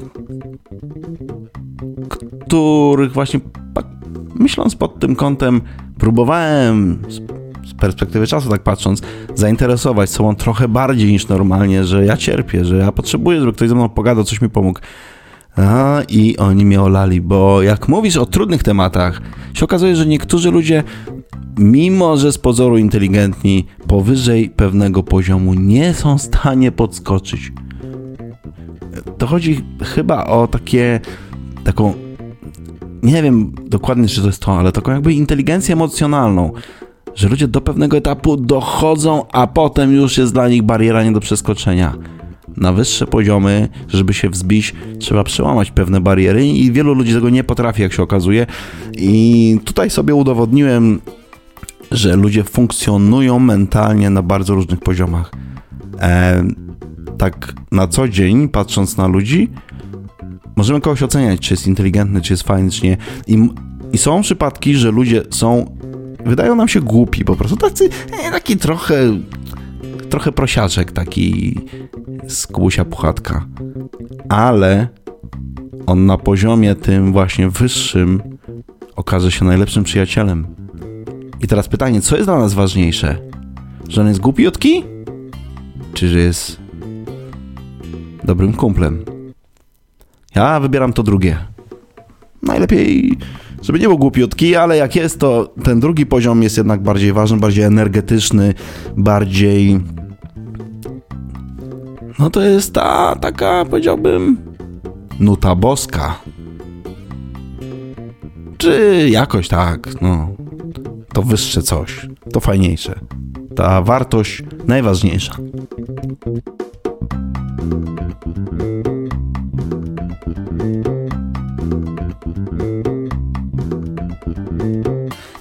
których właśnie, myśląc pod tym kątem, próbowałem z perspektywy czasu, tak patrząc, zainteresować sobą trochę bardziej niż normalnie, że ja cierpię, że ja potrzebuję, żeby ktoś ze mną pogadał, coś mi pomógł. I oni mnie olali, bo jak mówisz o trudnych tematach, się okazuje, że niektórzy ludzie, mimo że z pozoru inteligentni, powyżej pewnego poziomu nie są w stanie podskoczyć. To chodzi chyba o taką, nie wiem dokładnie, czy to jest to, ale taką jakby inteligencję emocjonalną, że ludzie do pewnego etapu dochodzą, a potem już jest dla nich bariera nie do przeskoczenia. Na wyższe poziomy, żeby się wzbić, trzeba przełamać pewne bariery i wielu ludzi tego nie potrafi, jak się okazuje. I tutaj sobie udowodniłem, że ludzie funkcjonują mentalnie na bardzo różnych poziomach. Tak na co dzień, patrząc na ludzi, możemy kogoś oceniać, czy jest inteligentny, czy jest fajny, czy nie. I są przypadki, że ludzie wydają nam się głupi, po prostu taki trochę prosiaczek, taki z Kubusia Puchatka. Ale on na poziomie tym właśnie wyższym okaże się najlepszym przyjacielem. I teraz pytanie, co jest dla nas ważniejsze? Że on jest głupiutki? Czy że jest dobrym kumplem? Ja wybieram to drugie. Najlepiej, żeby nie był głupiutki, ale jak jest, to ten drugi poziom jest jednak bardziej ważny, bardziej energetyczny, bardziej... No to jest taka, powiedziałbym, nuta boska. Czy jakoś tak, no. To wyższe coś, to fajniejsze. Ta wartość najważniejsza.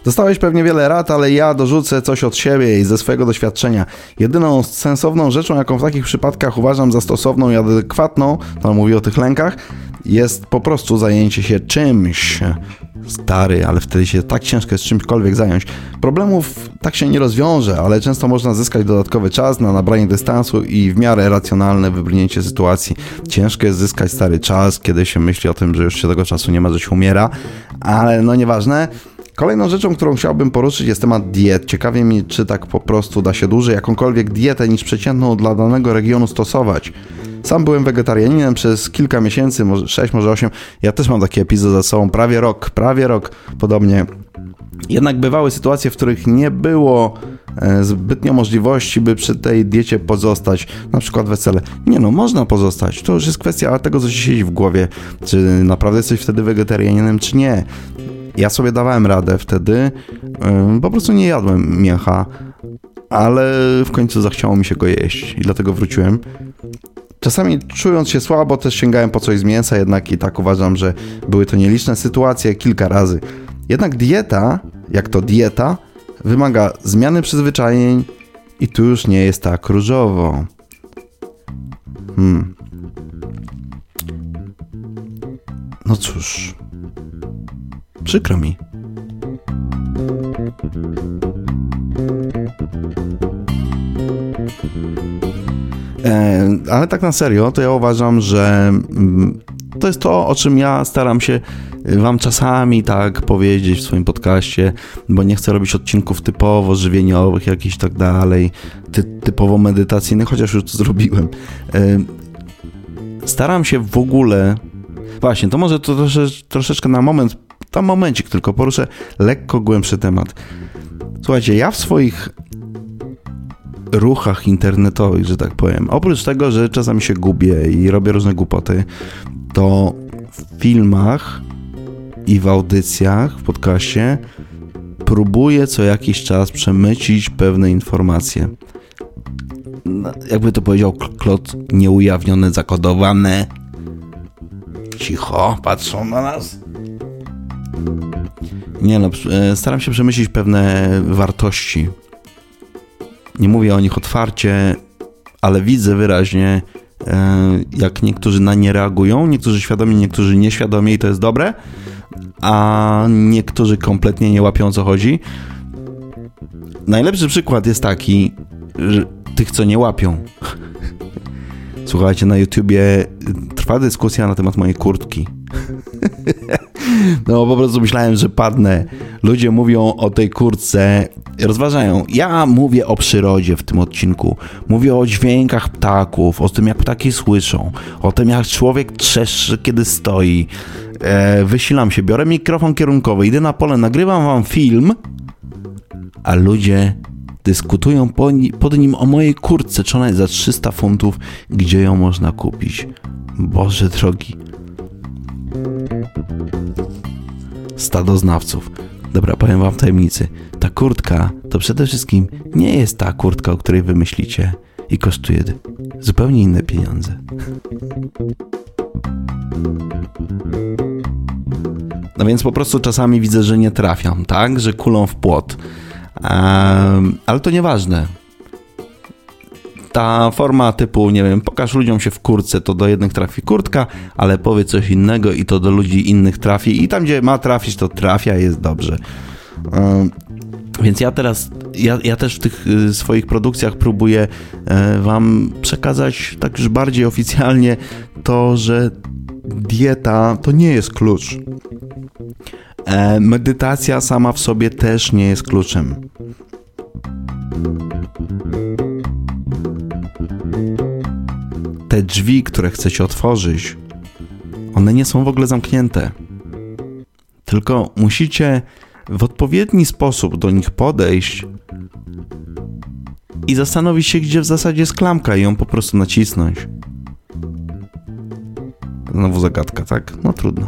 Dostałeś pewnie wiele rad, ale ja dorzucę coś od siebie i ze swojego doświadczenia. Jedyną sensowną rzeczą, jaką w takich przypadkach uważam za stosowną i adekwatną, to mówię o tych lękach, jest po prostu zajęcie się czymś. Stary, ale wtedy się tak ciężko jest czymkolwiek zająć. Problemów tak się nie rozwiąże, ale często można zyskać dodatkowy czas na nabranie dystansu i w miarę racjonalne wybrnięcie sytuacji. Ciężko jest zyskać stary czas, kiedy się myśli o tym, że już się tego czasu nie ma, że się umiera, ale no nieważne. Kolejną rzeczą, którą chciałbym poruszyć, jest temat diet. Ciekawie mnie, czy tak po prostu da się dłużej jakąkolwiek dietę niż przeciętną dla danego regionu stosować. Sam byłem wegetarianinem przez kilka miesięcy, może 6, może 8. Ja też mam taki epizod za sobą, prawie rok, podobnie. Jednak bywały sytuacje, w których nie było zbytnio możliwości, by przy tej diecie pozostać. Na przykład wesele. Nie no, można pozostać. To już jest kwestia tego, co ci siedzi w głowie. Czy naprawdę jesteś wtedy wegetarianinem, czy nie. Ja sobie dawałem radę wtedy. Po prostu nie jadłem mięcha, ale w końcu zachciało mi się go jeść i dlatego wróciłem. Czasami czując się słabo też sięgałem po coś z mięsa, jednak i tak uważam, że były to nieliczne sytuacje kilka razy. Jednak dieta, jak to dieta, wymaga zmiany przyzwyczajeń i tu już nie jest tak różowo. No cóż, przykro mi. Ale tak na serio, to ja uważam, że to jest to, o czym ja staram się wam czasami tak powiedzieć w swoim podcaście, bo nie chcę robić odcinków typowo żywieniowych, jakichś tak dalej, typowo medytacyjnych, chociaż już to zrobiłem. Staram się w ogóle, właśnie, to może to troszeczkę na moment, tam momencik tylko poruszę lekko głębszy temat. Słuchajcie, ja w swoich ruchach internetowych, że tak powiem, oprócz tego, że czasami się gubię i robię różne głupoty, to w filmach i w audycjach, w podcaście próbuję co jakiś czas przemycić pewne informacje. No, jakby to powiedział Klot, nieujawnione, zakodowane. Cicho, patrzą na nas. Nie no, staram się przemyśleć pewne wartości. Nie mówię o nich otwarcie, ale widzę wyraźnie, jak niektórzy na nie reagują, niektórzy świadomie, niektórzy nieświadomie i to jest dobre, a niektórzy kompletnie nie łapią, o co chodzi. Najlepszy przykład jest taki, że tych, co nie łapią. Słuchajcie, na YouTubie trwa dyskusja na temat mojej kurtki. No po prostu myślałem, że padnę. Ludzie mówią o tej kurtce, rozważają. Ja mówię o przyrodzie w tym odcinku. Mówię o dźwiękach ptaków, o tym, jak ptaki słyszą, o tym, jak człowiek trzeszczy, kiedy stoi. Wysilam się, biorę mikrofon kierunkowy, idę na pole, nagrywam wam film, a ludzie dyskutują pod nim o mojej kurtce, czy ona jest za 300 funtów, gdzie ją można kupić. Boże drogi. Stadoznawców. Dobra, powiem wam tajemnicy. Ta kurtka to przede wszystkim nie jest ta kurtka, o której wy myślicie i kosztuje zupełnie inne pieniądze. No więc po prostu czasami widzę, że nie trafiam, tak? Że kulą w płot. Ale to nieważne. Ta forma typu, nie wiem, pokaż ludziom się w kurtce, to do jednych trafi kurtka, ale powie coś innego i to do ludzi innych trafi. I tam, gdzie ma trafić, to trafia, jest dobrze. Więc ja też w tych swoich produkcjach próbuję wam przekazać tak już bardziej oficjalnie to, że dieta to nie jest klucz. Medytacja sama w sobie też nie jest kluczem. Te drzwi, które chcecie otworzyć, one nie są w ogóle zamknięte. Tylko musicie w odpowiedni sposób do nich podejść i zastanowić się, gdzie w zasadzie jest klamka i ją po prostu nacisnąć. Znowu zagadka, tak? No trudno.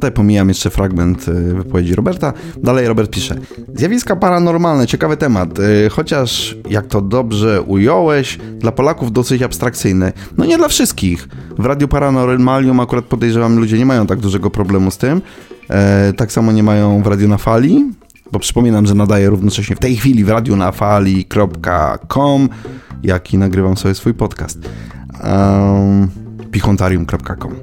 tutaj pomijam jeszcze fragment wypowiedzi Roberta. Dalej Robert pisze: zjawiska paranormalne, ciekawy temat, chociaż jak to dobrze ująłeś, dla Polaków dosyć abstrakcyjne. No nie dla wszystkich. W Radiu Paranormalium akurat podejrzewam, ludzie nie mają tak dużego problemu z tym. Tak samo nie mają w Radiu na Fali, bo przypominam, że nadaję równocześnie w tej chwili w radionafali.com, jak i nagrywam sobie swój podcast. Pichontarium.com.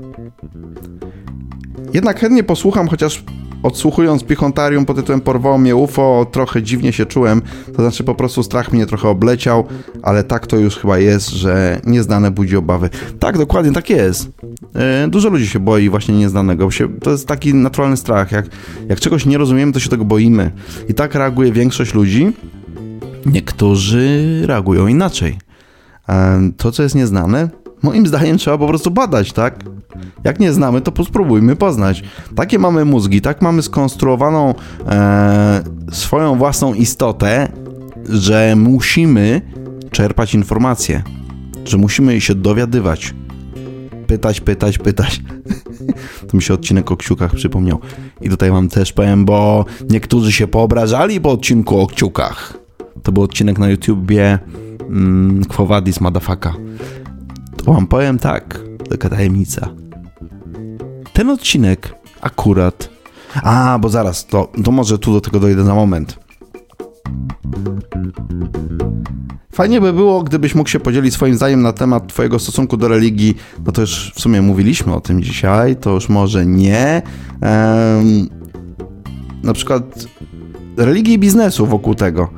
Jednak chętnie posłucham, chociaż odsłuchując Pichontarium pod tytułem Porwało mnie UFO, trochę dziwnie się czułem, to znaczy po prostu strach mnie trochę obleciał, ale tak to już chyba jest, że nieznane budzi obawy. Tak, dokładnie, tak jest. Dużo ludzi się boi właśnie nieznanego. To jest taki naturalny strach. Jak czegoś nie rozumiemy, to się tego boimy. I tak reaguje większość ludzi. Niektórzy reagują inaczej. To, co jest nieznane, moim zdaniem trzeba po prostu badać, tak? Jak nie znamy, to spróbujmy poznać. Takie mamy mózgi, tak mamy skonstruowaną swoją własną istotę, że musimy czerpać informacje, że musimy się dowiadywać. Pytać. To mi się odcinek o kciukach przypomniał. I tutaj wam też powiem, bo niektórzy się poobrażali po odcinku o kciukach. To był odcinek na YouTubie Quo Vadis Motherfucker. To wam powiem tak, taka tajemnica. Ten odcinek akurat... bo zaraz, to może tu do tego dojdę za moment. Fajnie by było, gdybyś mógł się podzielić swoim zdaniem na temat twojego stosunku do religii. No to już w sumie mówiliśmy o tym dzisiaj, to już może nie. Na przykład religii i biznesu wokół tego.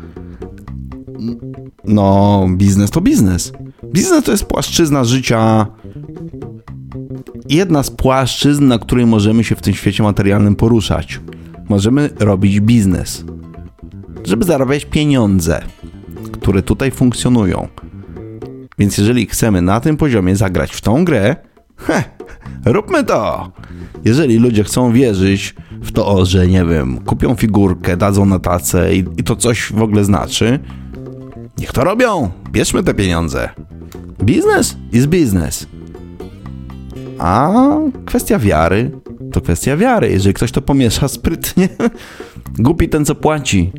No, biznes to biznes. Biznes to jest płaszczyzna życia. Jedna z płaszczyzn, na której możemy się w tym świecie materialnym poruszać. Możemy robić biznes, żeby zarabiać pieniądze, które tutaj funkcjonują. Więc jeżeli chcemy na tym poziomie zagrać w tą grę, róbmy to! Jeżeli ludzie chcą wierzyć w to, że nie wiem, kupią figurkę, dadzą na tacę i to coś w ogóle znaczy, niech to robią! Bierzmy te pieniądze. Biznes is biznes. A kwestia wiary to kwestia wiary. Jeżeli ktoś to pomiesza sprytnie, głupi ten, co płaci.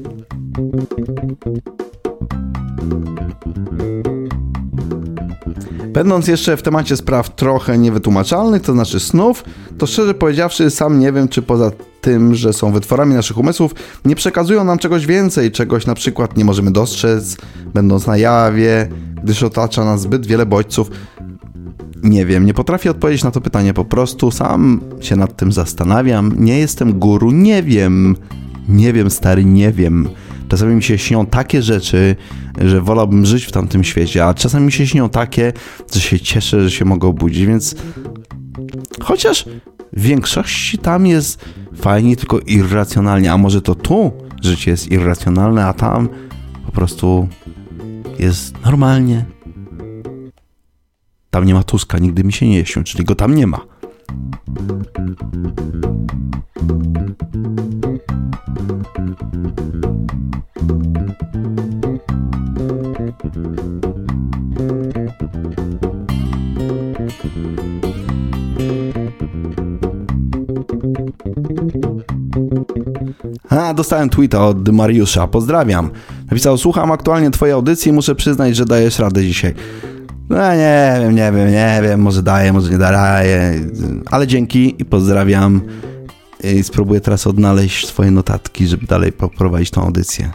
Będąc jeszcze w temacie spraw trochę niewytłumaczalnych, to znaczy snów, to szczerze powiedziawszy sam nie wiem, czy poza tym, że są wytworami naszych umysłów, nie przekazują nam czegoś więcej, czegoś na przykład nie możemy dostrzec, będąc na jawie, gdyż otacza nas zbyt wiele bodźców. Nie wiem, nie potrafię odpowiedzieć na to pytanie, po prostu sam się nad tym zastanawiam, nie jestem guru, nie wiem, stary, nie wiem. Czasami mi się śnią takie rzeczy, że wolałbym żyć w tamtym świecie, a czasami mi się śnią takie, że się cieszę, że się mogę obudzić, więc chociaż w większości tam jest fajnie, tylko irracjonalnie, a może to tu życie jest irracjonalne, a tam po prostu jest normalnie. Tam nie ma Tuska, nigdy mi się nie śnił, czyli go tam nie ma. Dostałem tweeta od Mariusza, pozdrawiam. Napisał: słucham aktualnie twojej audycji, muszę przyznać, że dajesz radę dzisiaj. No nie wiem, może daję, może nie daję, ale dzięki i pozdrawiam. I spróbuję teraz odnaleźć swoje notatki, żeby dalej poprowadzić tą audycję.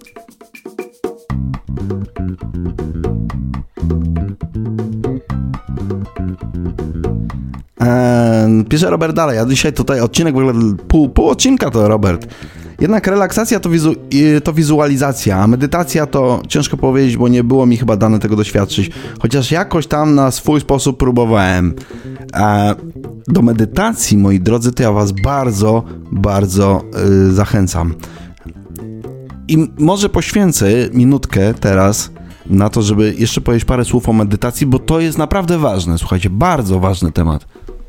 Pisze Robert dalej, a dzisiaj tutaj odcinek w ogóle pół odcinka to Robert. Jednak relaksacja to wizualizacja, a medytacja to ciężko powiedzieć, bo nie było mi chyba dane tego doświadczyć. Chociaż jakoś tam na swój sposób próbowałem. Do medytacji, moi drodzy, to ja was bardzo, bardzo zachęcam. I może poświęcę minutkę teraz na to, żeby jeszcze powiedzieć parę słów o medytacji, bo to jest naprawdę ważne. Słuchajcie, bardzo ważny temat.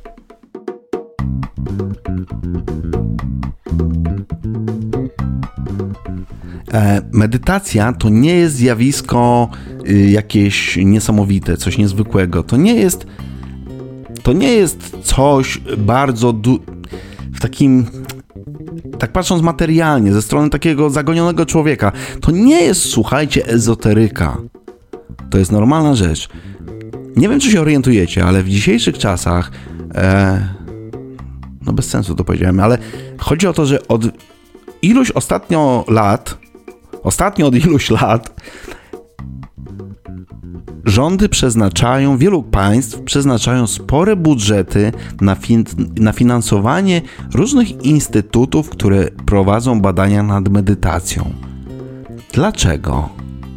Medytacja to nie jest zjawisko jakieś niesamowite, coś niezwykłego. To nie jest coś bardzo... w takim, tak patrząc materialnie, ze strony takiego zagonionego człowieka, to nie jest, słuchajcie, ezoteryka. To jest normalna rzecz. Nie wiem, czy się orientujecie, ale w dzisiejszych czasach, no bez sensu to powiedziałem, ale chodzi o to, że od iluś iluś lat rządy wielu państw przeznaczają spore budżety na finansowanie różnych instytutów, które prowadzą badania nad medytacją. Dlaczego?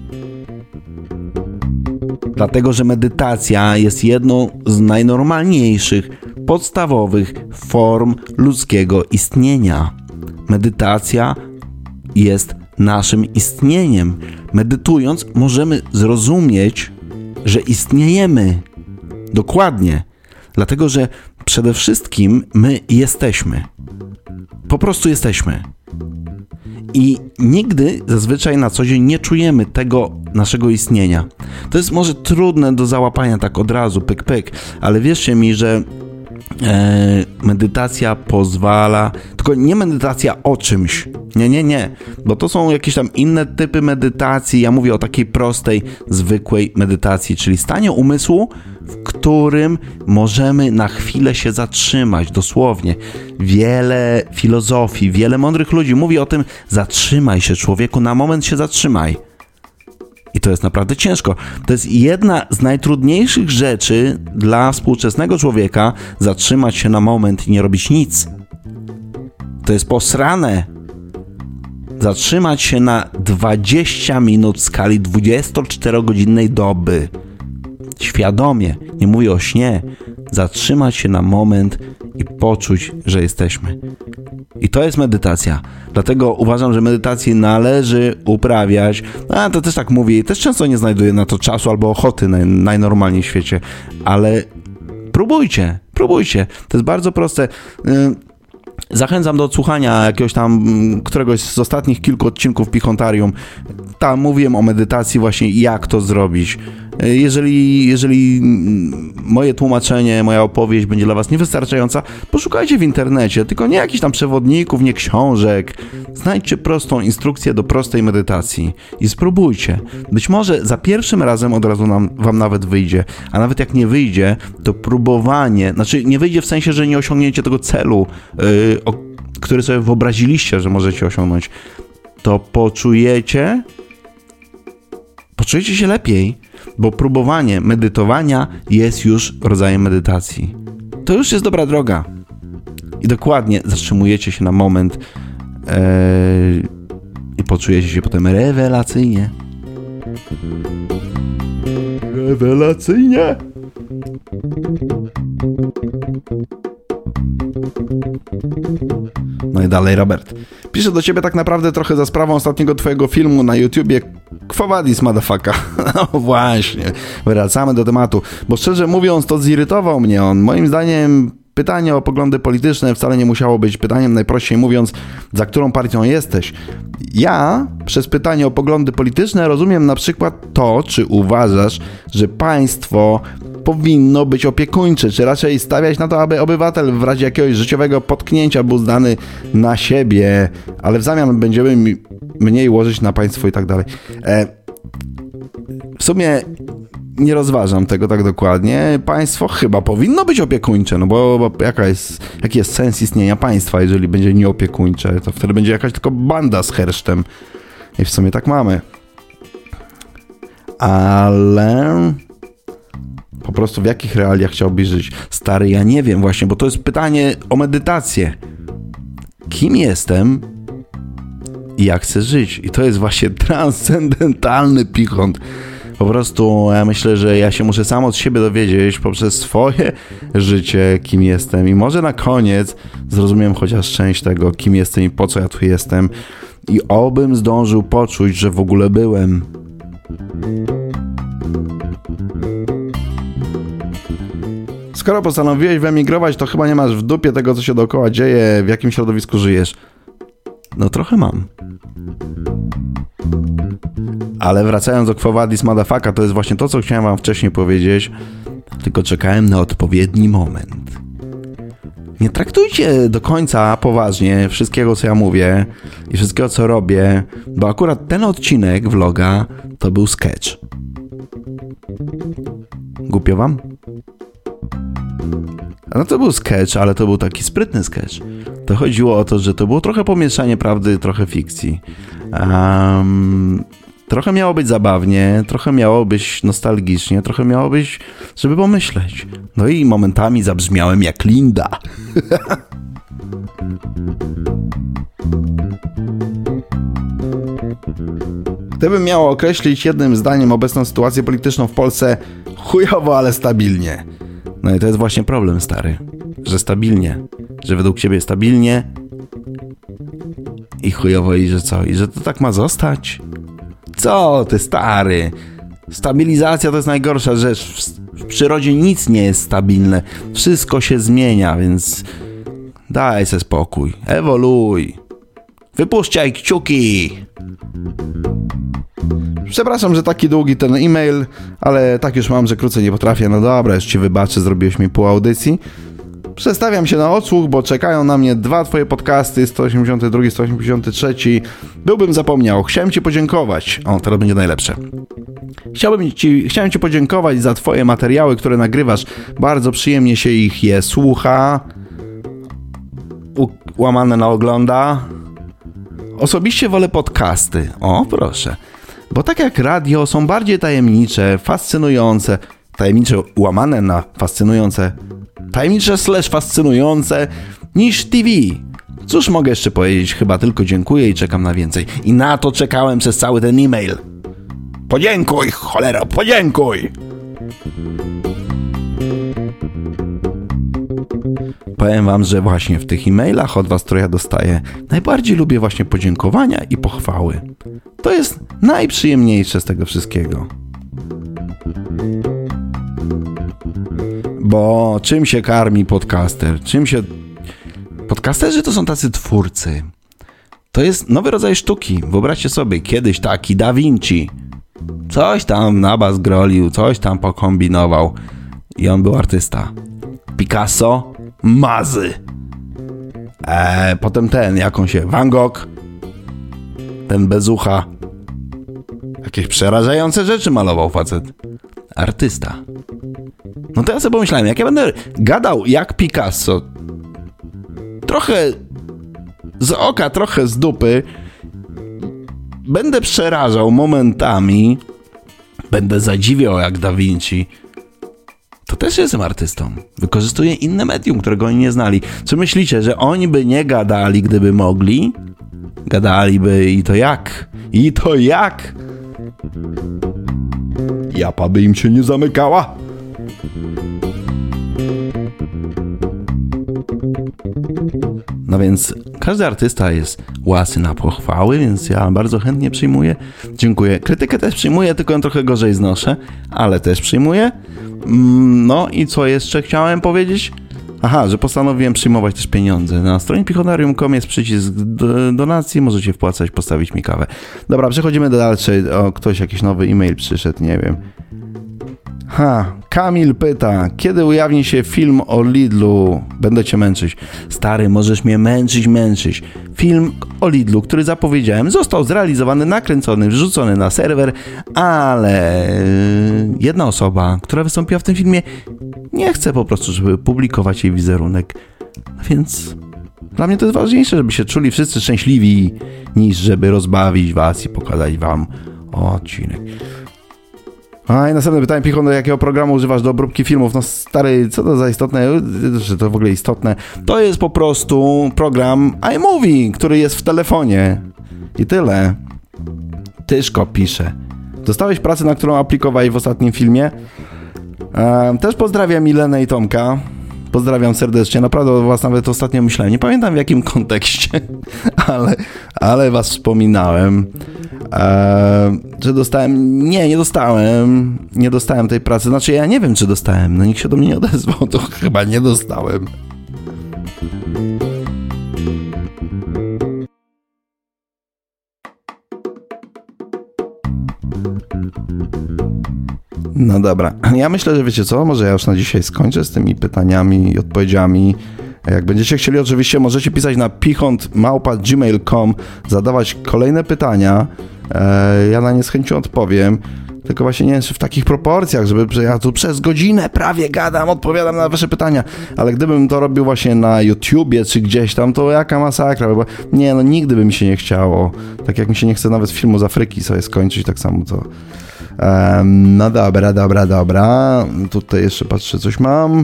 Dlatego, że medytacja jest jedną z najnormalniejszych, podstawowych form ludzkiego istnienia. Medytacja jest naszym istnieniem. Medytując możemy zrozumieć, że istniejemy. Dokładnie. Dlatego, że przede wszystkim my jesteśmy. Po prostu jesteśmy. I nigdy zazwyczaj na co dzień nie czujemy tego naszego istnienia. To jest może trudne do załapania tak od razu, pyk, pyk, ale wierzcie mi, że medytacja pozwala, tylko nie medytacja o czymś, nie, bo to są jakieś tam inne typy medytacji, ja mówię o takiej prostej, zwykłej medytacji, czyli stanie umysłu, w którym możemy na chwilę się zatrzymać, dosłownie. Wiele filozofii, wiele mądrych ludzi mówi o tym, zatrzymaj się człowieku, na moment się zatrzymaj. I to jest naprawdę ciężko. To jest jedna z najtrudniejszych rzeczy dla współczesnego człowieka, zatrzymać się na moment i nie robić nic. To jest posrane. Zatrzymać się na 20 minut w skali 24-godzinnej doby. Świadomie, nie mówię o śnie, zatrzymać się na moment i poczuć, że jesteśmy. I to jest medytacja. Dlatego uważam, że medytację należy uprawiać. To też tak mówię i też często nie znajduję na to czasu albo ochoty najnormalniej w świecie. Ale próbujcie. To jest bardzo proste. Zachęcam do odsłuchania jakiegoś tam, któregoś z ostatnich kilku odcinków Pichontarium. Tam mówiłem o medytacji właśnie, jak to zrobić. Jeżeli moje tłumaczenie, moja opowieść będzie dla was niewystarczająca, poszukajcie w internecie, tylko nie jakichś tam przewodników, nie książek. Znajdźcie prostą instrukcję do prostej medytacji i spróbujcie. Być może za pierwszym razem od razu wam nawet wyjdzie, a nawet jak nie wyjdzie, to próbowanie, znaczy nie wyjdzie w sensie, że nie osiągniecie tego celu, który sobie wyobraziliście, że możecie osiągnąć, to poczujecie się lepiej, bo próbowanie medytowania jest już rodzajem medytacji. To już jest dobra droga. I dokładnie zatrzymujecie się na moment i poczujecie się potem rewelacyjnie. Rewelacyjnie! No i dalej, Robert. Piszę do ciebie tak naprawdę trochę za sprawą ostatniego twojego filmu na YouTubie Quo Vadis, motherfucker. No właśnie, wracamy do tematu, bo szczerze mówiąc to zirytował mnie on. Moim zdaniem pytanie o poglądy polityczne wcale nie musiało być pytaniem, najprościej mówiąc, za którą partią jesteś. Ja przez pytanie o poglądy polityczne rozumiem na przykład to, czy uważasz, że państwo powinno być opiekuńcze, czy raczej stawiać na to, aby obywatel w razie jakiegoś życiowego potknięcia był zdany na siebie, ale w zamian będziemy mniej łożyć na państwo i tak dalej. W sumie nie rozważam tego tak dokładnie. Państwo chyba powinno być opiekuńcze, no bo jaki jest sens istnienia państwa, jeżeli będzie nieopiekuńcze, to wtedy będzie jakaś tylko banda z hersztem. I w sumie tak mamy. Ale po prostu w jakich realiach chciałbyś żyć? Stary, ja nie wiem właśnie, bo to jest pytanie o medytację. Kim jestem i jak chcę żyć? I to jest właśnie transcendentalny pichont. Po prostu ja myślę, że ja się muszę sam od siebie dowiedzieć poprzez swoje życie, kim jestem. I może na koniec zrozumiem chociaż część tego, kim jestem i po co ja tu jestem. I obym zdążył poczuć, że w ogóle byłem. Skoro postanowiłeś wyemigrować, to chyba nie masz w dupie tego, co się dookoła dzieje, w jakim środowisku żyjesz. No trochę mam. Ale wracając do Quo Vadis, motherfucker, to jest właśnie to, co chciałem wam wcześniej powiedzieć, tylko czekałem na odpowiedni moment. nie traktujcie do końca poważnie wszystkiego, co ja mówię i wszystkiego, co robię, bo akurat ten odcinek vloga to był sketch. Głupio wam? No to był sketch, ale to był taki sprytny sketch. To chodziło o to, że to było trochę pomieszanie prawdy, trochę fikcji. Trochę miało być zabawnie, trochę miało być nostalgicznie, trochę miało być, żeby pomyśleć. No i momentami zabrzmiałem jak Linda. Gdybym miał określić jednym zdaniem obecną sytuację polityczną w Polsce, chujowo, ale stabilnie. No i to jest właśnie problem, stary, że stabilnie, że według ciebie stabilnie i chujowo i że co? I że to tak ma zostać? Co ty, stary? Stabilizacja to jest najgorsza rzecz. W przyrodzie nic nie jest stabilne. Wszystko się zmienia, więc daj se spokój. Ewoluuj. Wypuszczaj kciuki. Przepraszam, że taki długi ten e-mail, ale tak już mam, że krócej nie potrafię. No dobra, już ci wybaczę, zrobiłeś mi pół audycji. Przestawiam się na odsłuch, bo czekają na mnie 2 twoje podcasty, 182, 183. Byłbym zapomniał. Chciałem ci podziękować. O, teraz będzie najlepsze. Chciałem ci podziękować za twoje materiały, które nagrywasz. Bardzo przyjemnie się ich je słucha. Łamane na ogląda. Osobiście wolę podcasty. O, proszę. Bo tak jak radio są bardziej tajemnicze, fascynujące. Tajemnicze łamane na fascynujące. Tajemnicze / fascynujące niż TV. Cóż mogę jeszcze powiedzieć? Chyba tylko dziękuję i czekam na więcej. I na to czekałem przez cały ten e-mail. Podziękuj, cholera, podziękuj! Powiem wam, że właśnie w tych e-mailach od was, które ja dostaję, najbardziej lubię właśnie podziękowania i pochwały. To jest najprzyjemniejsze z tego wszystkiego. Bo czym się karmi podcaster? Podcasterzy to są tacy twórcy. To jest nowy rodzaj sztuki. Wyobraźcie sobie, kiedyś taki Da Vinci coś tam na bas grolił, coś tam pokombinował i on był artysta. Picasso, mazy. Potem Van Gogh, ten bez ucha. Jakieś przerażające rzeczy malował facet. Artysta. No to ja sobie pomyślałem, jak ja będę gadał jak Picasso, trochę z oka, trochę z dupy, będę przerażał momentami, będę zadziwiał jak Da Vinci, to też jestem artystą. Wykorzystuję inne medium, którego oni nie znali. Czy myślicie, że oni by nie gadali, gdyby mogli? Gadaliby i to jak? I to jak? Japa by im się nie zamykała? No więc każdy artysta jest łasy na pochwały, więc ja bardzo chętnie przyjmuję. Dziękuję. Krytykę też przyjmuję, tylko ją trochę gorzej znoszę, ale też przyjmuję. No i co jeszcze chciałem powiedzieć? Aha, że postanowiłem przyjmować też pieniądze. Na stronie pichonarium.com jest przycisk donacji, możecie wpłacać, postawić mi kawę. Dobra, przechodzimy do dalszej. O, ktoś jakiś nowy e-mail przyszedł, nie wiem. Kamil pyta, kiedy ujawni się film o Lidlu? Będę cię męczyć. Stary, możesz mnie męczyć. Film o Lidlu, który zapowiedziałem, został zrealizowany, nakręcony, wrzucony na serwer, ale jedna osoba, która wystąpiła w tym filmie, nie chce po prostu, żeby publikować jej wizerunek. Więc dla mnie to jest ważniejsze, żeby się czuli wszyscy szczęśliwi, niż żeby rozbawić was i pokazać wam odcinek. I następne pytanie, Pichon, do jakiego programu używasz do obróbki filmów? No stary, co to za istotne, że to w ogóle istotne? To jest po prostu program iMovie, który jest w telefonie. I tyle. Tyszko pisze. Dostałeś pracę, na którą aplikowałeś w ostatnim filmie? Też pozdrawiam Milenę i Tomka. Pozdrawiam serdecznie. Naprawdę o was nawet ostatnio myślałem. Nie pamiętam w jakim kontekście, ale was wspominałem. Czy dostałem? Nie dostałem. Nie dostałem tej pracy. Znaczy ja nie wiem, czy dostałem. No nikt się do mnie nie odezwał. To chyba nie dostałem. No dobra. Ja myślę, że wiecie co? Może ja już na dzisiaj skończę z tymi pytaniami i odpowiedziami. Jak będziecie chcieli, oczywiście możecie pisać na pichont@gmail.com, zadawać kolejne pytania. Ja na nie z chęcią odpowiem. Tylko właśnie nie wiem, czy w takich proporcjach, że ja tu przez godzinę prawie gadam, odpowiadam na wasze pytania, ale gdybym to robił właśnie na YouTubie czy gdzieś tam, to jaka masakra, bo nie, no nigdy by mi się nie chciało. Tak jak mi się nie chce nawet filmu z Afryki sobie skończyć, tak samo to... No dobra. Tutaj jeszcze patrzę, coś mam.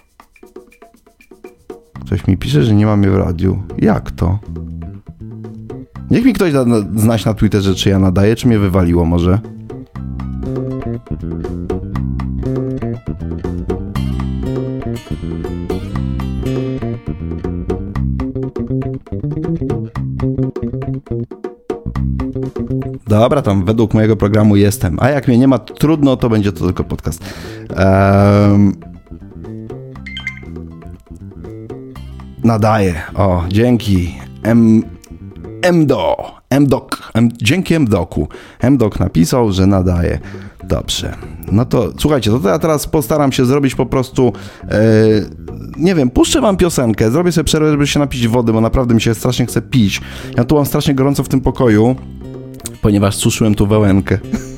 Ktoś mi pisze, że nie mam mnie w radiu. Jak to? Niech mi ktoś da znać na Twitterze, czy ja nadaję, czy mnie wywaliło może. Dobra, tam według mojego programu jestem. A jak mnie nie ma, to trudno, to będzie to tylko podcast. Nadaję. O, dzięki. Dzięki MDoku. MDok napisał, że nadaje. Dobrze. No to słuchajcie, to ja teraz postaram się zrobić po prostu nie wiem, puszczę wam piosenkę, zrobię sobie przerwę, żeby się napić wody, bo naprawdę mi się strasznie chce pić. Ja tu mam strasznie gorąco w tym pokoju, ponieważ suszyłem tu wełenkę.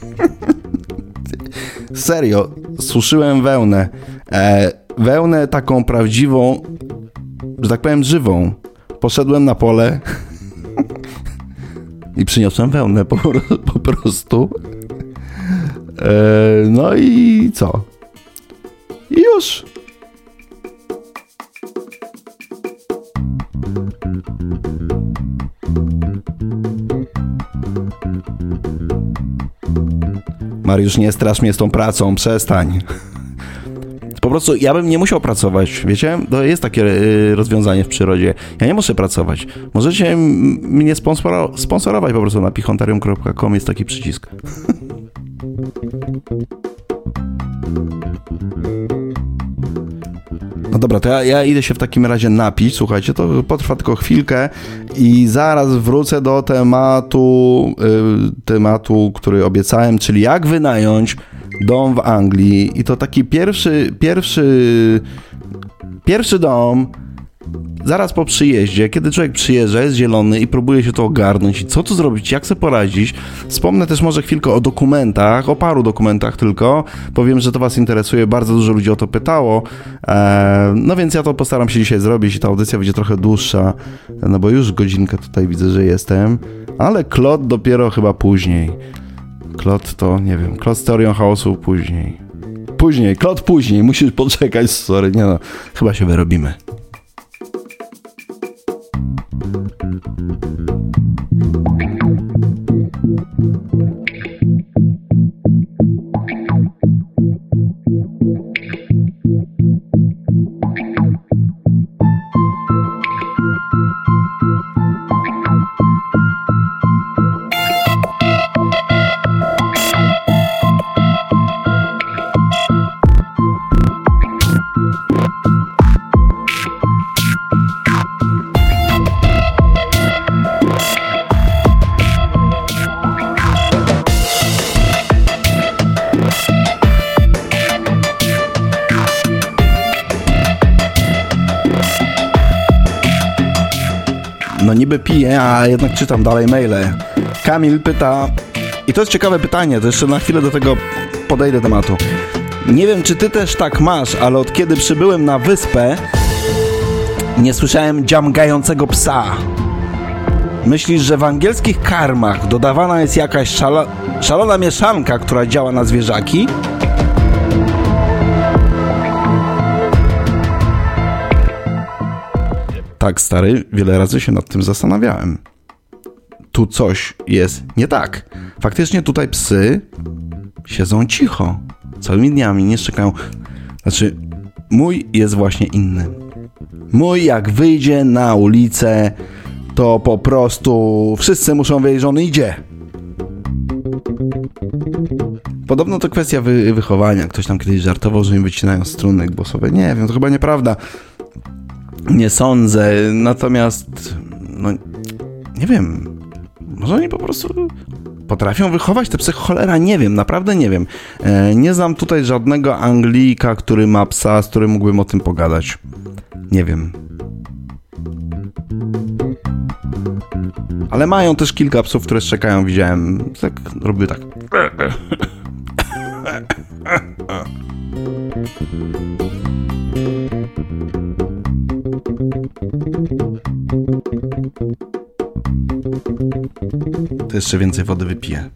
Serio, suszyłem wełnę. Wełnę taką prawdziwą, że tak powiem żywą. Poszedłem na pole i przyniosłem wełnę po prostu. No i co? I już. Mariusz, nie strasz mnie z tą pracą, przestań. Po prostu ja bym nie musiał pracować, wiecie? To jest takie rozwiązanie w przyrodzie. Ja nie muszę pracować. Możecie mnie sponsorować po prostu na pichontarium.com, jest taki przycisk. No dobra, to ja idę się w takim razie napić, słuchajcie, to potrwa tylko chwilkę i zaraz wrócę do tematu, który obiecałem, czyli jak wynająć dom w Anglii i to taki pierwszy dom zaraz po przyjeździe, kiedy człowiek przyjeżdża, jest zielony i próbuje się to ogarnąć i co tu zrobić, jak sobie poradzić. Wspomnę też może chwilkę o dokumentach, o paru dokumentach tylko. Powiem, że to was interesuje, bardzo dużo ludzi o to pytało. No więc ja to postaram się dzisiaj zrobić i ta audycja będzie trochę dłuższa, no bo już godzinkę tutaj widzę, że jestem, ale Klot dopiero chyba później. Klot to, nie wiem, Klot z teorią chaosu później. Klot później, musisz poczekać, sorry, nie no, chyba się wyrobimy. No niby piję, a jednak czytam dalej maile. Kamil pyta, i to jest ciekawe pytanie, to jeszcze na chwilę do tego podejdę tematu. Nie wiem, czy ty też tak masz, ale od kiedy przybyłem na wyspę, nie słyszałem dziamgającego psa. Myślisz, że w angielskich karmach dodawana jest jakaś szalona mieszanka, która działa na zwierzaki? Tak, stary, wiele razy się nad tym zastanawiałem. Tu coś jest nie tak. Faktycznie tutaj psy siedzą cicho. Całymi dniami nie szczekają. Znaczy, mój jest właśnie inny. Mój jak wyjdzie na ulicę, to po prostu wszyscy muszą wiedzieć, że on idzie. Podobno to kwestia wychowania. Ktoś tam kiedyś żartował, że im wycinają struny głosowe. Nie wiem, to chyba nieprawda. Nie sądzę, natomiast no nie wiem, może oni po prostu potrafią wychować te psy, cholera, nie wiem, naprawdę nie wiem. Nie znam tutaj żadnego Anglika, który ma psa, z którym mógłbym o tym pogadać. Nie wiem. Ale mają też kilka psów, które szczekają, widziałem. Tak, robiły tak. To jeszcze więcej wody wypiję.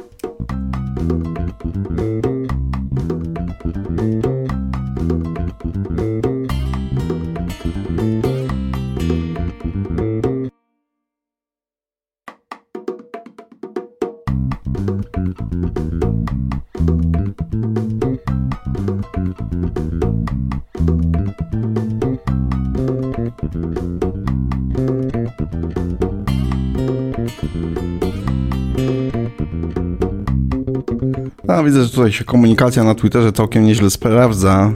Widzę, że tutaj się komunikacja na Twitterze całkiem nieźle sprawdza,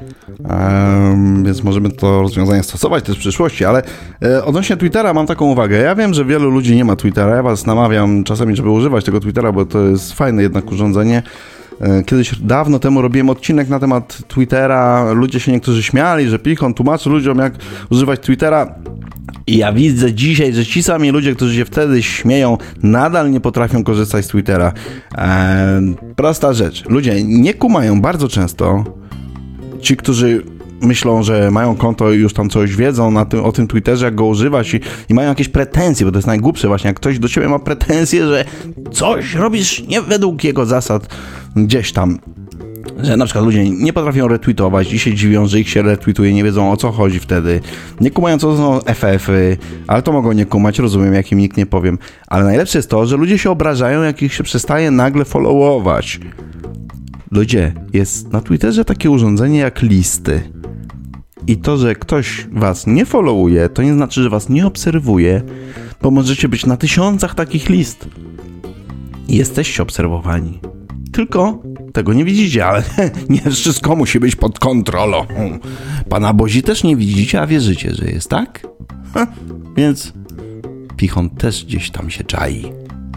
więc możemy to rozwiązanie stosować też w przyszłości, ale odnośnie Twittera mam taką uwagę. Ja wiem, że wielu ludzi nie ma Twittera, ja was namawiam czasami, żeby używać tego Twittera, bo to jest fajne jednak urządzenie. Kiedyś dawno temu robiłem odcinek na temat Twittera, ludzie się niektórzy śmiali, że Pichon tłumaczy ludziom, jak używać Twittera. I ja widzę dzisiaj, że ci sami ludzie, którzy się wtedy śmieją, nadal nie potrafią korzystać z Twittera. Prosta rzecz. Ludzie nie kumają bardzo często. Ci, którzy myślą, że mają konto i już tam coś wiedzą o tym Twitterze, jak go używać i mają jakieś pretensje, bo to jest najgłupsze właśnie, jak ktoś do ciebie ma pretensje, że coś robisz nie według jego zasad gdzieś tam. Że na przykład ludzie nie potrafią retweetować i się dziwią, że ich się retweetuje, nie wiedzą o co chodzi wtedy. Nie kumają co to są FF-y, ale to mogą nie kumać, rozumiem, jak im nikt nie powiem. Ale najlepsze jest to, że ludzie się obrażają, jak ich się przestaje nagle followować. Ludzie, jest na Twitterze takie urządzenie jak listy. I to, że ktoś was nie followuje, to nie znaczy, że was nie obserwuje, bo możecie być na tysiącach takich list. I jesteście obserwowani. Tylko tego nie widzicie, ale nie wszystko musi być pod kontrolą. Pana Bozi też nie widzicie, a wierzycie, że jest tak? Więc Pichon też gdzieś tam się czai.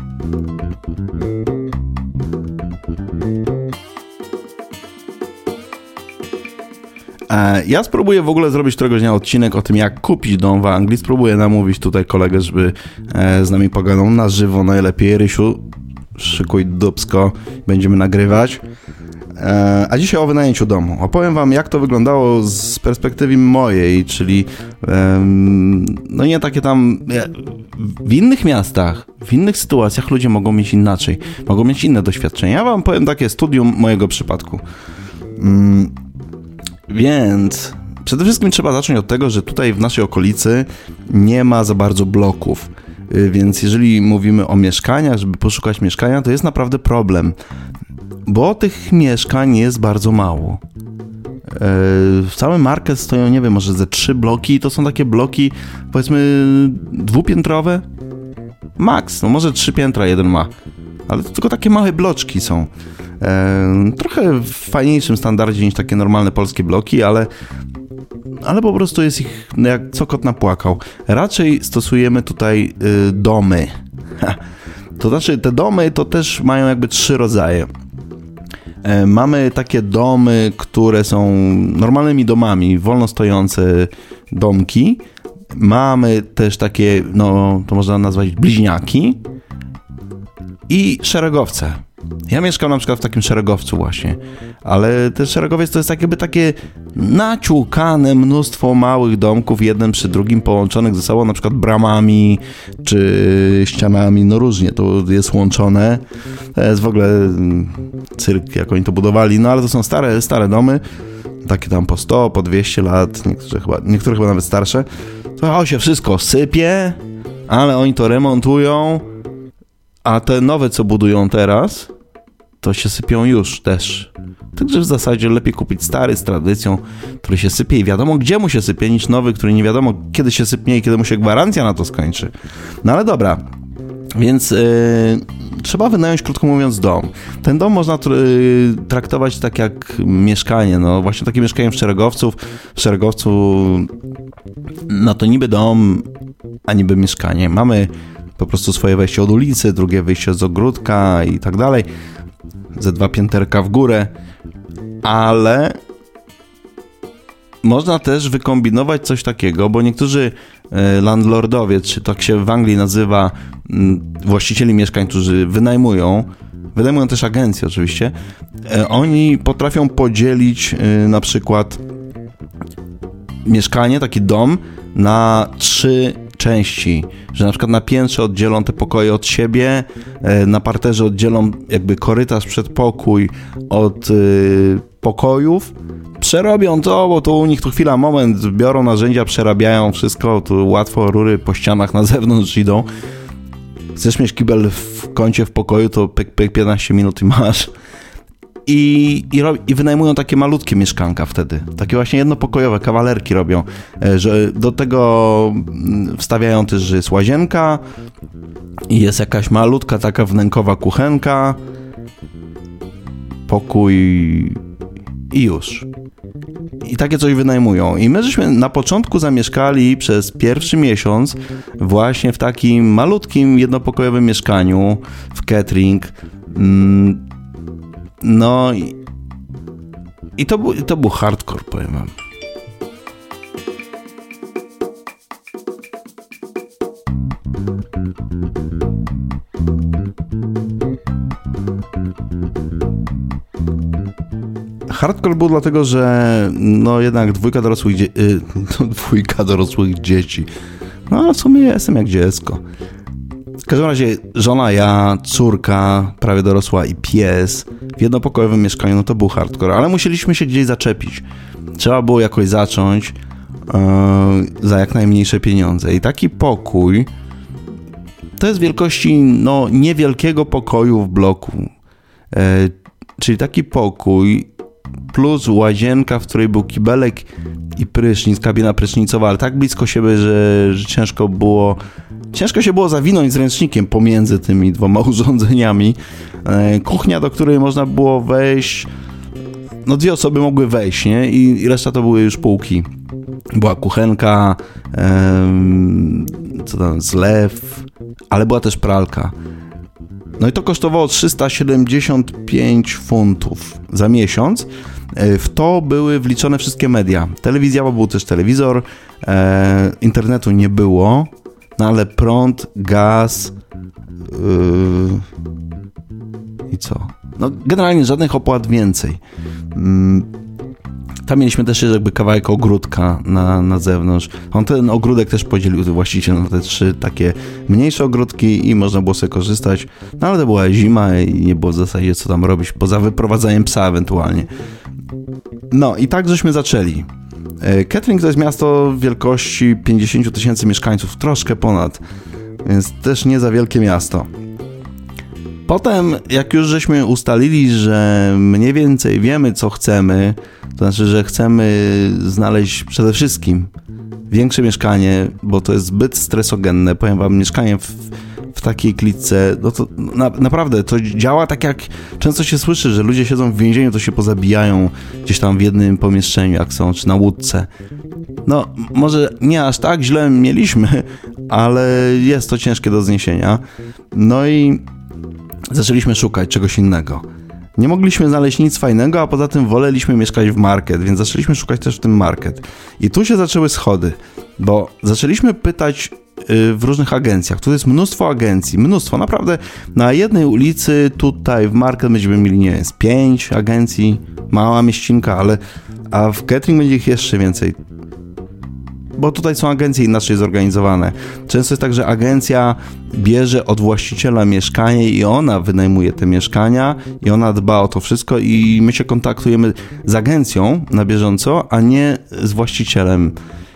Ja spróbuję w ogóle zrobić któregoś dnia odcinek o tym, jak kupić dom w Anglii. Spróbuję namówić tutaj kolegę, żeby z nami pogadał na żywo najlepiej. Rysiu, szykuj dupsko, będziemy nagrywać. A dzisiaj o wynajęciu domu. Opowiem wam, jak to wyglądało z perspektywy mojej, czyli no nie takie tam... W innych miastach, w innych sytuacjach ludzie mogą mieć inaczej, mogą mieć inne doświadczenia. Ja wam powiem takie studium mojego przypadku. Więc przede wszystkim trzeba zacząć od tego, że tutaj w naszej okolicy nie ma za bardzo bloków. Więc jeżeli mówimy o mieszkaniach, żeby poszukać mieszkania, to jest naprawdę problem. Bo tych mieszkań jest bardzo mało. W całym market stoją, nie wiem, może ze 3 bloki i to są takie bloki, powiedzmy, dwupiętrowe. Max, no może 3 piętra jeden ma. Ale to tylko takie małe bloczki są. Trochę w fajniejszym standardzie niż takie normalne polskie bloki, ale po prostu jest ich jak co kot napłakał. Raczej stosujemy tutaj domy. To znaczy te domy to też mają jakby 3 rodzaje. Mamy takie domy, które są normalnymi domami, wolno stojące domki. Mamy też takie, no to można nazwać bliźniaki i szeregowce. Ja mieszkam na przykład w takim szeregowcu właśnie, ale ten szeregowiec to jest jakby takie naciukane mnóstwo małych domków, jeden przy drugim połączonych ze sobą, na przykład bramami czy ścianami, no różnie to jest łączone. To jest w ogóle cyrk, jak oni to budowali, no ale to są stare domy, takie tam po 100, po 200 lat, niektóre chyba nawet starsze. To się wszystko sypie, ale oni to remontują, a te nowe, co budują teraz, to się sypią już też. Także w zasadzie lepiej kupić stary z tradycją, który się sypie i wiadomo, gdzie mu się sypie, niż nowy, który nie wiadomo, kiedy się sypnie i kiedy mu się gwarancja na to skończy. No ale dobra, więc trzeba wynająć, krótko mówiąc, dom. Ten dom można traktować tak jak mieszkanie, no właśnie takie mieszkanie w Szeregowcu, no to niby dom, a niby mieszkanie. Mamy po prostu swoje wejście od ulicy, drugie wyjście z ogródka i tak dalej, ze 2 pięterka w górę, ale można też wykombinować coś takiego, bo niektórzy landlordowie, czy tak się w Anglii nazywa, właścicieli mieszkań, którzy wynajmują też agencje oczywiście, oni potrafią podzielić na przykład mieszkanie, taki dom na 3 części, że na przykład na piętrze oddzielą te pokoje od siebie, na parterze oddzielą jakby korytarz, przedpokój od pokojów, przerobią to, bo to u nich tu chwila, moment, biorą narzędzia, przerabiają wszystko, tu łatwo rury po ścianach na zewnątrz idą. Chcesz mieć kibel w kącie w pokoju, to pyk 15 minut i masz. I wynajmują takie malutkie mieszkanka wtedy. Takie właśnie jednopokojowe, kawalerki robią. Że do tego wstawiają też, że jest łazienka i jest jakaś malutka taka wnękowa kuchenka, pokój i już. I takie coś wynajmują. I my żeśmy na początku zamieszkali przez pierwszy miesiąc właśnie w takim malutkim, jednopokojowym mieszkaniu w Kettering. No i to był hardcore, powiem wam. Hardcore był dlatego, że no jednak dwójka dorosłych dzieci. No ale w sumie ja jestem jak dziecko. W każdym razie żona, ja, córka prawie dorosła i pies w jednopokojowym mieszkaniu, no to był hardcore, ale musieliśmy się gdzieś zaczepić. Trzeba było jakoś zacząć za jak najmniejsze pieniądze. I taki pokój to jest wielkości no niewielkiego pokoju w bloku. Czyli taki pokój plus łazienka, w której był kibelek i prysznic, kabina prysznicowa, ale tak blisko siebie, że ciężko się było zawinąć z ręcznikiem pomiędzy tymi dwoma urządzeniami. Kuchnia, do której można było wejść, no 2 osoby mogły wejść, nie? I reszta to były już półki. Była kuchenka, zlew, ale była też pralka. No i to kosztowało 375 funtów za miesiąc. W to były wliczone wszystkie media. Telewizja, bo był też telewizor, internetu nie było, no ale prąd, gaz i co? No generalnie żadnych opłat więcej. Tam mieliśmy też jakby kawałek ogródka na zewnątrz. On ten ogródek też podzielił właściciel na te 3 takie mniejsze ogródki i można było sobie korzystać. No ale to była zima i nie było w zasadzie co tam robić, poza wyprowadzaniem psa ewentualnie. No i tak żeśmy zaczęli. Kettering to jest miasto wielkości 50 000 mieszkańców, troszkę ponad, więc też nie za wielkie miasto. Potem, jak już żeśmy ustalili, że mniej więcej wiemy, co chcemy, to znaczy, że chcemy znaleźć przede wszystkim większe mieszkanie, bo to jest zbyt stresogenne. Powiem wam, mieszkanie w takiej klitce, no to naprawdę to działa tak, jak często się słyszy, że ludzie siedzą w więzieniu, to się pozabijają gdzieś tam w jednym pomieszczeniu, jak są, czy na łódce. No, może nie aż tak źle mieliśmy, ale jest to ciężkie do zniesienia. No i zaczęliśmy szukać czegoś innego. Nie mogliśmy znaleźć nic fajnego, a poza tym woleliśmy mieszkać w market, więc zaczęliśmy szukać też w tym market. I tu się zaczęły schody, bo zaczęliśmy pytać w różnych agencjach. Tu jest mnóstwo agencji, naprawdę. Na jednej ulicy tutaj w market będziemy mieli, nie wiem, 5 agencji, mała mieścinka, a w Kettering będzie ich jeszcze więcej. Bo tutaj są agencje inaczej zorganizowane. Często jest tak, że agencja bierze od właściciela mieszkanie i ona wynajmuje te mieszkania i ona dba o to wszystko i my się kontaktujemy z agencją na bieżąco, a nie z właścicielem.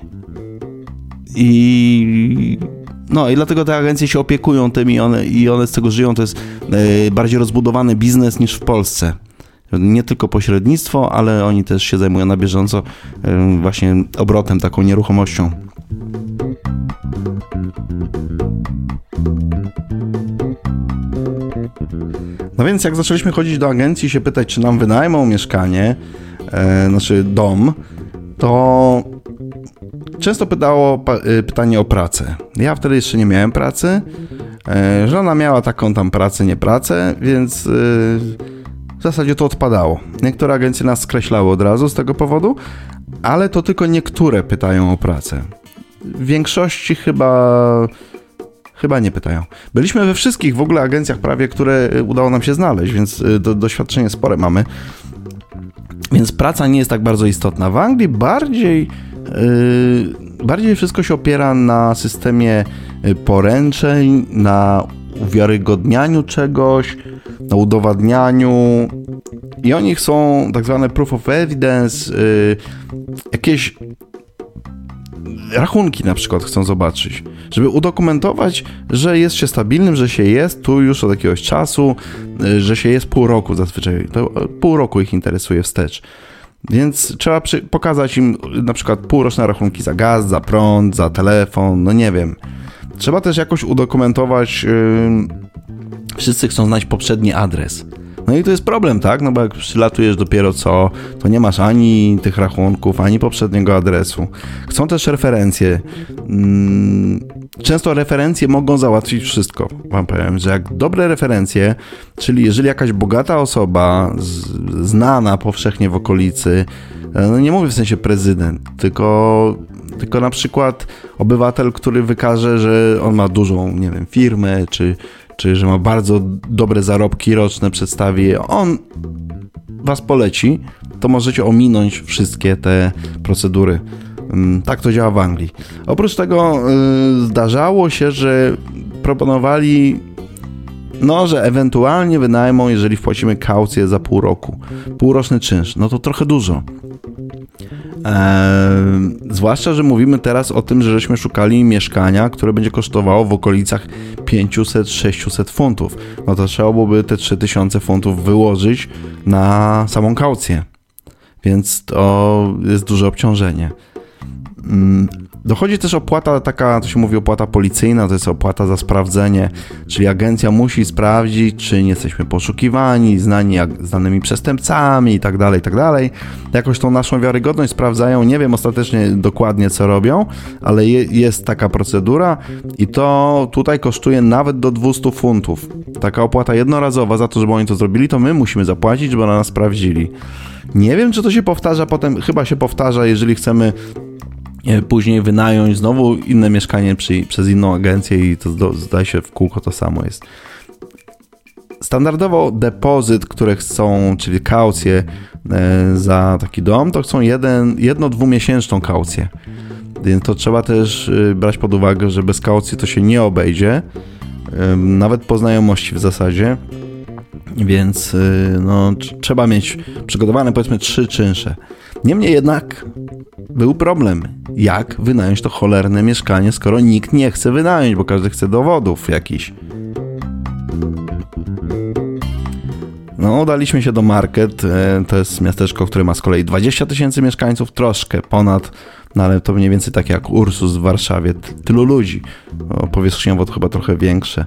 I dlatego te agencje się opiekują tym i one z tego żyją. To jest bardziej rozbudowany biznes niż w Polsce. Nie tylko pośrednictwo, ale oni też się zajmują na bieżąco właśnie obrotem, taką nieruchomością. No więc jak zaczęliśmy chodzić do agencji i się pytać, czy nam wynajmą mieszkanie, dom, to często pytanie o pracę. Ja wtedy jeszcze nie miałem pracy, żona miała taką tam pracę, nie pracę, więc w zasadzie to odpadało. Niektóre agencje nas skreślały od razu z tego powodu, ale to tylko niektóre pytają o pracę. w większości chyba nie pytają. Byliśmy we wszystkich w ogóle agencjach prawie, które udało nam się znaleźć, więc doświadczenie spore mamy. Więc praca nie jest tak bardzo istotna. W Anglii bardziej wszystko się opiera na systemie poręczeń, na uwiarygodnianiu czegoś, na udowadnianiu i oni chcą tak zwane proof of evidence, jakieś rachunki na przykład chcą zobaczyć, żeby udokumentować, że jest się stabilnym, że się jest tu już od jakiegoś czasu, że się jest pół roku zazwyczaj. To pół roku ich interesuje wstecz. Więc trzeba pokazać im na przykład półroczne rachunki za gaz, za prąd, za telefon, no nie wiem. Trzeba też jakoś udokumentować, wszyscy chcą znać poprzedni adres. No i to jest problem, tak? No bo jak przylatujesz dopiero co, to nie masz ani tych rachunków, ani poprzedniego adresu. Chcą też referencje. Często referencje mogą załatwić wszystko. Wam powiem, że jak dobre referencje, czyli jeżeli jakaś bogata osoba, znana powszechnie w okolicy, no nie mówię w sensie prezydent, tylko na przykład obywatel, który wykaże, że on ma dużą, nie wiem, firmę, czy że ma bardzo dobre zarobki roczne, przedstawi, on was poleci, to możecie ominąć wszystkie te procedury. Tak to działa w Anglii. Oprócz tego zdarzało się, że proponowali, że ewentualnie wynajmą, jeżeli wpłacimy kaucję za pół roku. Półroczny czynsz, no to trochę dużo. Zwłaszcza, że mówimy teraz o tym, że żeśmy szukali mieszkania, które będzie kosztowało w okolicach 500-600 funtów. No to trzeba byłoby te 3000 funtów wyłożyć na samą kaucję. Więc to jest duże obciążenie. Dochodzi też opłata taka, to się mówi opłata policyjna, to jest opłata za sprawdzenie, czyli agencja musi sprawdzić, czy nie jesteśmy poszukiwani, znani znanymi przestępcami i tak dalej. Jakoś tą naszą wiarygodność sprawdzają, nie wiem ostatecznie dokładnie co robią, ale jest taka procedura i to tutaj kosztuje nawet do 200 funtów. Taka opłata jednorazowa za to, żeby oni to zrobili, to my musimy zapłacić, żeby nas sprawdzili. Nie wiem, czy to się powtarza potem, chyba się powtarza, jeżeli chcemy później wynająć znowu inne mieszkanie przez inną agencję i to zdaje się w kółko to samo jest. Standardowo depozyt, które chcą, czyli kaucję za taki dom, to chcą 1-2-miesięczną kaucję. Więc to trzeba też brać pod uwagę, że bez kaucji to się nie obejdzie, nawet po znajomości w zasadzie. Więc trzeba mieć przygotowane powiedzmy 3 czynsze. Niemniej jednak był problem, jak wynająć to cholerne mieszkanie, skoro nikt nie chce wynająć, bo każdy chce dowodów jakichś. Udaliśmy się do Market, to jest miasteczko, które ma z kolei 20 000 mieszkańców, troszkę ponad, ale to mniej więcej tak jak Ursus w Warszawie, tylu ludzi, powierzchniowo to chyba trochę większe.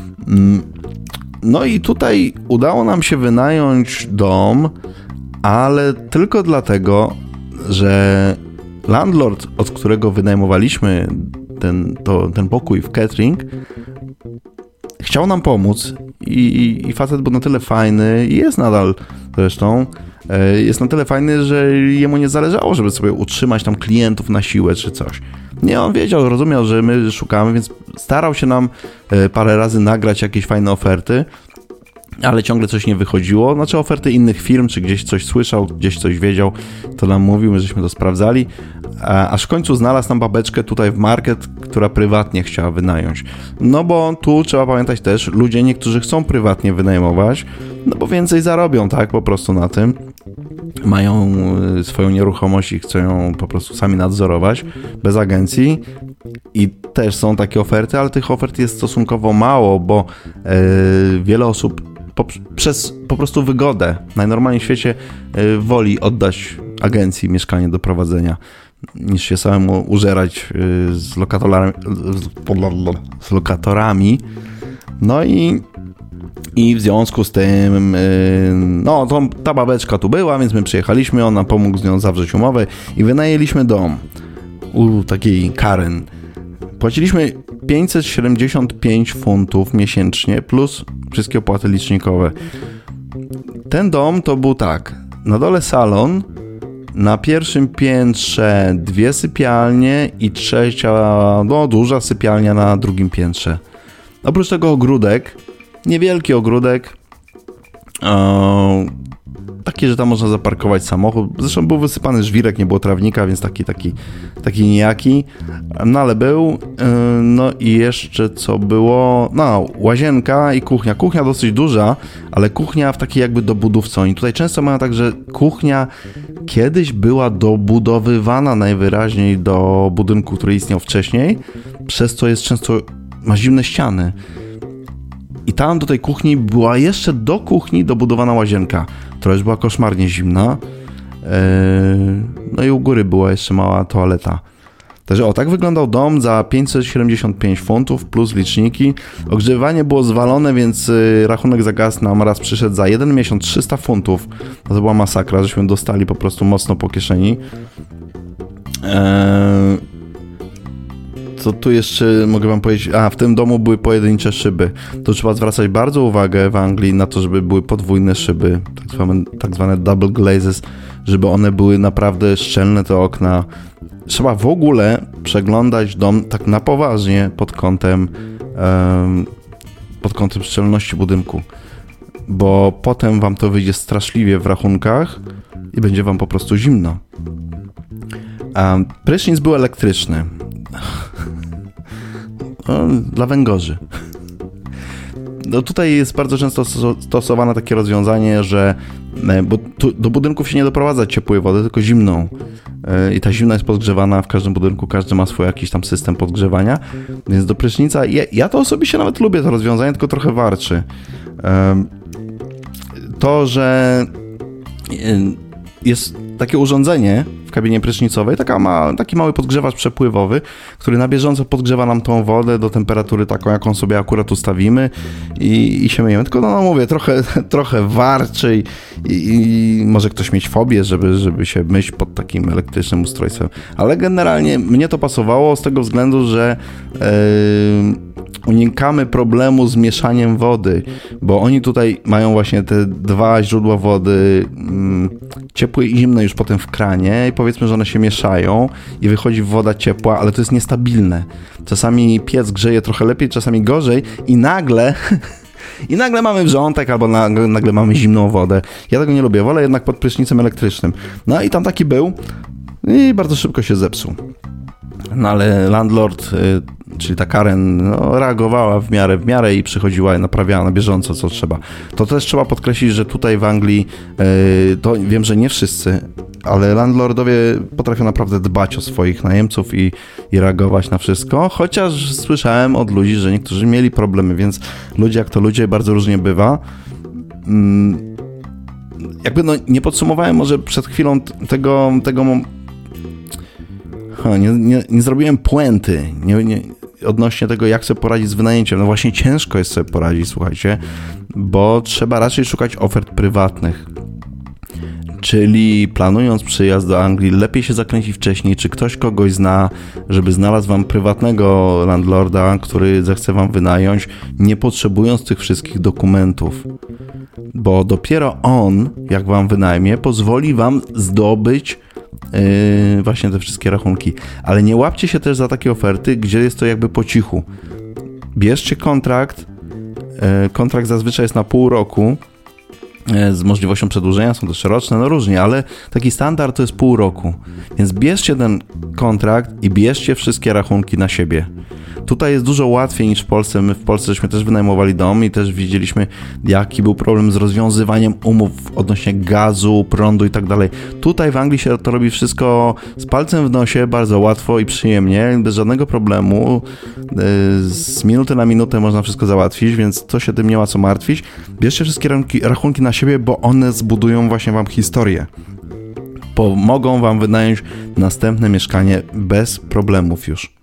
No i tutaj udało nam się wynająć dom, ale tylko dlatego, że landlord, od którego wynajmowaliśmy ten pokój w Kettering, chciał nam pomóc i facet był na tyle fajny i jest nadal zresztą, jest na tyle fajny, że jemu nie zależało, żeby sobie utrzymać tam klientów na siłę czy coś. Nie, on rozumiał, że my szukamy, więc starał się nam parę razy nagrać jakieś fajne oferty, ale ciągle coś nie wychodziło. Znaczy oferty innych firm, czy gdzieś coś słyszał, gdzieś coś wiedział, to nam mówił, my żeśmy to sprawdzali. Aż w końcu znalazł nam babeczkę tutaj w Market, która prywatnie chciała wynająć. No bo tu trzeba pamiętać też, ludzie niektórzy chcą prywatnie wynajmować, no bo więcej zarobią, tak, po prostu na tym. Mają swoją nieruchomość i chcą ją po prostu sami nadzorować, bez agencji. I też są takie oferty, ale tych ofert jest stosunkowo mało, bo wiele osób przez po prostu wygodę najnormalniej w świecie woli oddać agencji mieszkanie do prowadzenia, niż się samemu użerać z lokatorami. No i w związku z tym ta babeczka tu była, więc my przyjechaliśmy, on nam pomógł z nią zawrzeć umowę i wynajęliśmy dom u takiej Karen. Płaciliśmy 575 funtów miesięcznie plus wszystkie opłaty licznikowe. Ten dom to był tak, na dole salon, Na pierwszym piętrze 2 sypialnie i trzecia, duża sypialnia na drugim piętrze. Oprócz tego ogródek, niewielki ogródek, taki, że tam można zaparkować samochód. Zresztą był wysypany żwirek, nie było trawnika, więc taki nijaki. No ale był. No i jeszcze co było? No, łazienka i kuchnia. Kuchnia dosyć duża, ale kuchnia w takiej jakby dobudówce. Oni tutaj często mają tak, że kuchnia kiedyś była dobudowywana najwyraźniej do budynku, który istniał wcześniej, przez co jest często, ma zimne ściany. I tam do tej kuchni była jeszcze do kuchni dobudowana łazienka, która już była koszmarnie zimna. No i u góry była jeszcze mała toaleta. Także tak wyglądał dom za 575 funtów plus liczniki. Ogrzewanie było zwalone, więc rachunek za gaz nam raz przyszedł za 1 miesiąc 300 funtów. To była masakra, żeśmy dostali po prostu mocno po kieszeni. Co tu jeszcze mogę wam powiedzieć? W tym domu były pojedyncze szyby. To trzeba zwracać bardzo uwagę w Anglii na to, żeby były podwójne szyby, tak zwane double glazes, żeby one były naprawdę szczelne, te okna. Trzeba w ogóle przeglądać dom tak na poważnie pod kątem szczelności budynku, bo potem wam to wyjdzie straszliwie w rachunkach i będzie wam po prostu zimno. Prysznic był elektryczny. Dla węgorzy. No tutaj jest bardzo często stosowane takie rozwiązanie, że bo do budynków się nie doprowadza ciepłej wody, tylko zimną. I ta zimna jest podgrzewana w każdym budynku, każdy ma swój jakiś tam system podgrzewania, więc do prysznica, ja to osobiście nawet lubię to rozwiązanie, tylko trochę warczy. To, że jest takie urządzenie w kabinie prysznicowej, taki mały podgrzewacz przepływowy, który na bieżąco podgrzewa nam tą wodę do temperatury taką, jaką sobie akurat ustawimy i się myjemy. Tylko no mówię, trochę warczy i może ktoś mieć fobię, żeby się myć pod takim elektrycznym ustrojstwem. Ale generalnie mnie to pasowało z tego względu, że unikamy problemu z mieszaniem wody, bo oni tutaj mają właśnie te 2 źródła wody, ciepłe i zimne już potem w kranie i powiedzmy, że one się mieszają i wychodzi woda ciepła, ale to jest niestabilne. Czasami piec grzeje trochę lepiej, czasami gorzej i nagle mamy wrzątek albo nagle mamy zimną wodę. Ja tego nie lubię, wolę jednak pod prysznicem elektrycznym. No i tam taki był i bardzo szybko się zepsuł. No ale landlord, czyli ta Karen, reagowała w miarę i przychodziła i naprawiała na bieżąco, co trzeba. To też trzeba podkreślić, że tutaj w Anglii, to wiem, że nie wszyscy, ale landlordowie potrafią naprawdę dbać o swoich najemców i reagować na wszystko, chociaż słyszałem od ludzi, że niektórzy mieli problemy, więc ludzie jak to ludzie, bardzo różnie bywa. Jakby nie podsumowałem może przed chwilą tego nie zrobiłem puenty odnośnie tego, jak sobie poradzić z wynajęciem. No właśnie ciężko jest sobie poradzić, słuchajcie, bo trzeba raczej szukać ofert prywatnych. Czyli planując przyjazd do Anglii, lepiej się zakręcić wcześniej, czy ktoś kogoś zna, żeby znalazł wam prywatnego landlorda, który zechce wam wynająć, nie potrzebując tych wszystkich dokumentów. Bo dopiero on, jak wam wynajmie, pozwoli wam zdobyć właśnie te wszystkie rachunki. Ale nie łapcie się też za takie oferty, gdzie jest to jakby po cichu. Bierzcie kontrakt. Kontrakt zazwyczaj jest na pół roku z możliwością przedłużenia, są też roczne, różnie, ale taki standard to jest pół roku. Więc bierzcie ten kontrakt i bierzcie wszystkie rachunki na siebie. Tutaj jest dużo łatwiej niż w Polsce. My w Polsce żeśmy też wynajmowali dom i też widzieliśmy, jaki był problem z rozwiązywaniem umów odnośnie gazu, prądu i tak dalej. Tutaj w Anglii się to robi wszystko z palcem w nosie, bardzo łatwo i przyjemnie, bez żadnego problemu. Z minuty na minutę można wszystko załatwić, więc to się tym nie ma co martwić. Bierzcie wszystkie rachunki na siebie, bo one zbudują właśnie wam historię. Pomogą wam wynająć następne mieszkanie bez problemów już.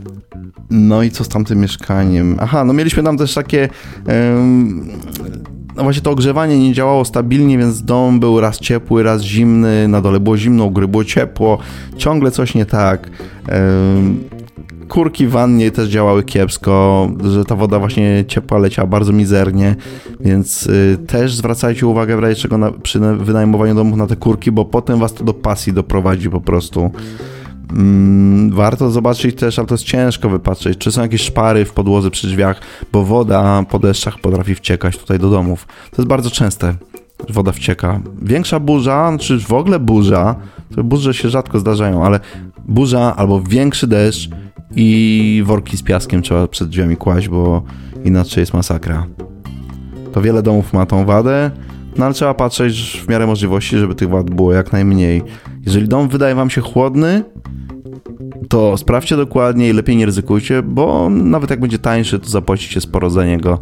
No i co z tamtym mieszkaniem? Aha, mieliśmy tam też takie no właśnie to ogrzewanie nie działało stabilnie, więc dom był raz ciepły, raz zimny, na dole było zimno, u góry było ciepło, ciągle coś nie tak. Kurki w wannie też działały kiepsko, że ta woda właśnie ciepła leciała bardzo mizernie, więc też zwracajcie uwagę w razie czego przy wynajmowaniu domów na te kurki, bo potem was to do pasji doprowadzi po prostu. Warto zobaczyć też, ale to jest ciężko wypatrzeć, czy są jakieś szpary w podłodze przy drzwiach, bo woda po deszczach potrafi wciekać tutaj do domów. To jest bardzo częste, że woda wcieka. Większa burza, czy w ogóle burza, to burze się rzadko zdarzają, ale burza albo większy deszcz i worki z piaskiem trzeba przed drzwiami kłaść, bo inaczej jest masakra. To wiele domów ma tą wadę, no ale trzeba patrzeć w miarę możliwości, żeby tych wad było jak najmniej. Jeżeli dom wydaje wam się chłodny, to sprawdźcie dokładnie i lepiej nie ryzykujcie, bo nawet jak będzie tańszy, to zapłacicie sporo za niego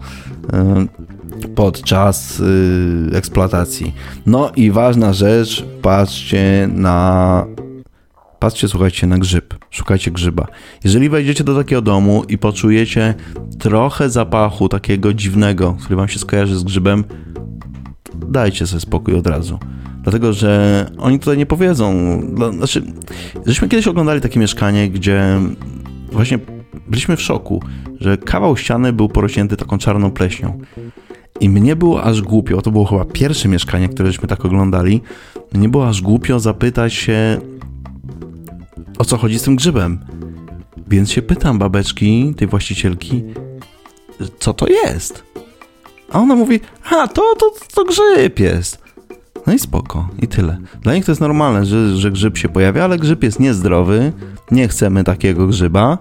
podczas eksploatacji. No i ważna rzecz, słuchajcie, na grzyb. Szukajcie grzyba. Jeżeli wejdziecie do takiego domu i poczujecie trochę zapachu takiego dziwnego, który wam się skojarzy z grzybem, dajcie sobie spokój od razu. Dlatego, że oni tutaj nie powiedzą. Znaczy, żeśmy kiedyś oglądali takie mieszkanie, gdzie właśnie byliśmy w szoku, że kawał ściany był porośnięty taką czarną pleśnią. I mnie było aż głupio, to było chyba pierwsze mieszkanie, które żeśmy tak oglądali, mnie było aż głupio zapytać się, o co chodzi z tym grzybem. Więc się pytam babeczki, tej właścicielki, co to jest? A ona mówi, to grzyb jest. No i spoko, i tyle. Dla nich to jest normalne, że grzyb się pojawia, ale grzyb jest niezdrowy, nie chcemy takiego grzyba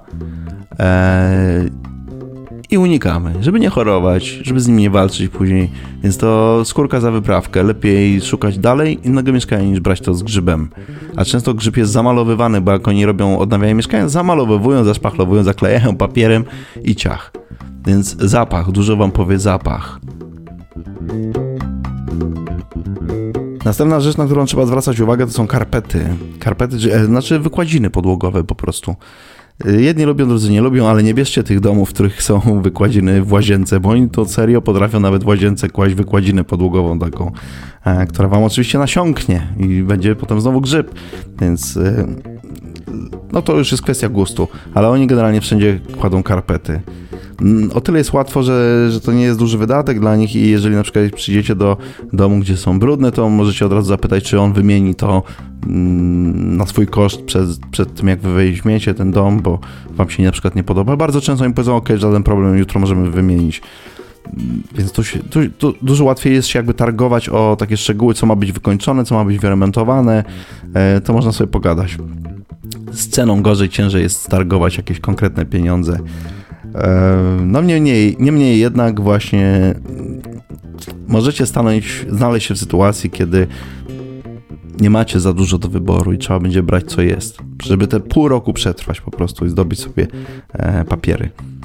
i unikamy, żeby nie chorować, żeby z nim nie walczyć później. Więc to skórka za wyprawkę. Lepiej szukać dalej innego mieszkania niż brać to z grzybem. A często grzyb jest zamalowywany, bo jak oni odnawiają mieszkania, zamalowywują, zaszpachlowują, zaklejają papierem i ciach. Więc zapach, dużo wam powie zapach. Następna rzecz, na którą trzeba zwracać uwagę, to są karpety. Karpety, znaczy wykładziny podłogowe po prostu. Jedni lubią, drudzy nie lubią, ale nie bierzcie tych domów, w których są wykładziny w łazience, bo oni to serio potrafią nawet w łazience kłaść wykładzinę podłogową taką, która wam oczywiście nasiąknie i będzie potem znowu grzyb, więc no to już jest kwestia gustu, ale oni generalnie wszędzie kładą karpety. O tyle jest łatwo, że to nie jest duży wydatek dla nich i jeżeli na przykład przyjdziecie do domu, gdzie są brudne, to możecie od razu zapytać, czy on wymieni to na swój koszt przed tym, jak wy weźmiecie ten dom, bo wam się na przykład nie podoba. Bardzo często im powiedzą, okej, żaden problem, jutro możemy wymienić. Więc tu dużo łatwiej jest się jakby targować o takie szczegóły, co ma być wykończone, co ma być wyremontowane, to można sobie pogadać. Z ceną ciężej jest targować jakieś konkretne pieniądze. No niemniej jednak właśnie możecie znaleźć się w sytuacji, kiedy nie macie za dużo do wyboru i trzeba będzie brać co jest, żeby te pół roku przetrwać po prostu i zdobyć sobie papiery.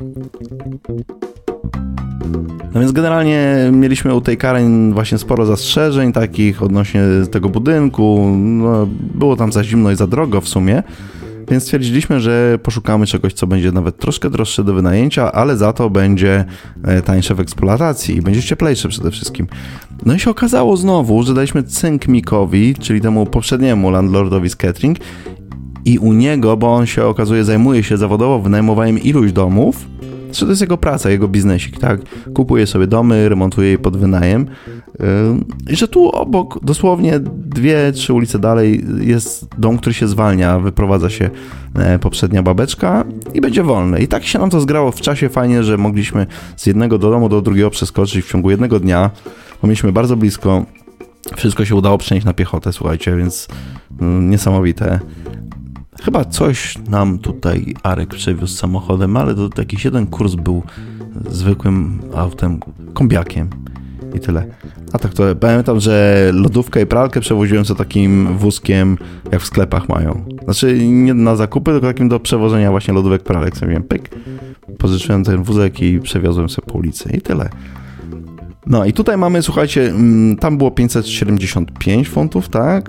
No więc generalnie mieliśmy u tej Karen właśnie sporo zastrzeżeń takich odnośnie tego budynku, no, było tam za zimno i za drogo w sumie, więc stwierdziliśmy, że poszukamy czegoś, co będzie nawet troszkę droższe do wynajęcia, ale za to będzie tańsze w eksploatacji i będzie cieplejsze przede wszystkim. No i się okazało znowu, że daliśmy cynk Mikowi, czyli temu poprzedniemu landlordowi z catering i u niego, bo on się okazuje zajmuje się zawodowo wynajmowaniem iluś domów, to jest jego praca, jego biznesik, tak? Kupuje sobie domy, remontuje je pod wynajem i że tu obok, dosłownie 2-3 ulice dalej jest dom, który się zwalnia, wyprowadza się poprzednia babeczka i będzie wolny. I tak się nam to zgrało w czasie fajnie, że mogliśmy z jednego domu do drugiego przeskoczyć w ciągu jednego dnia, bo mieliśmy bardzo blisko, wszystko się udało przenieść na piechotę, słuchajcie, więc niesamowite. Chyba coś nam tutaj Arek przewiózł samochodem, ale to jakiś jeden kurs był zwykłym autem, kombiakiem i tyle. A tak to pamiętam, że lodówkę i pralkę przewoziłem sobie takim wózkiem, jak w sklepach mają. Znaczy nie na zakupy, tylko takim do przewożenia właśnie lodówek, pralek. Sobie pyk, pożyczyłem ten wózek i przewiozłem sobie po ulicy i tyle. No i tutaj mamy, słuchajcie, tam było 575 funtów, tak?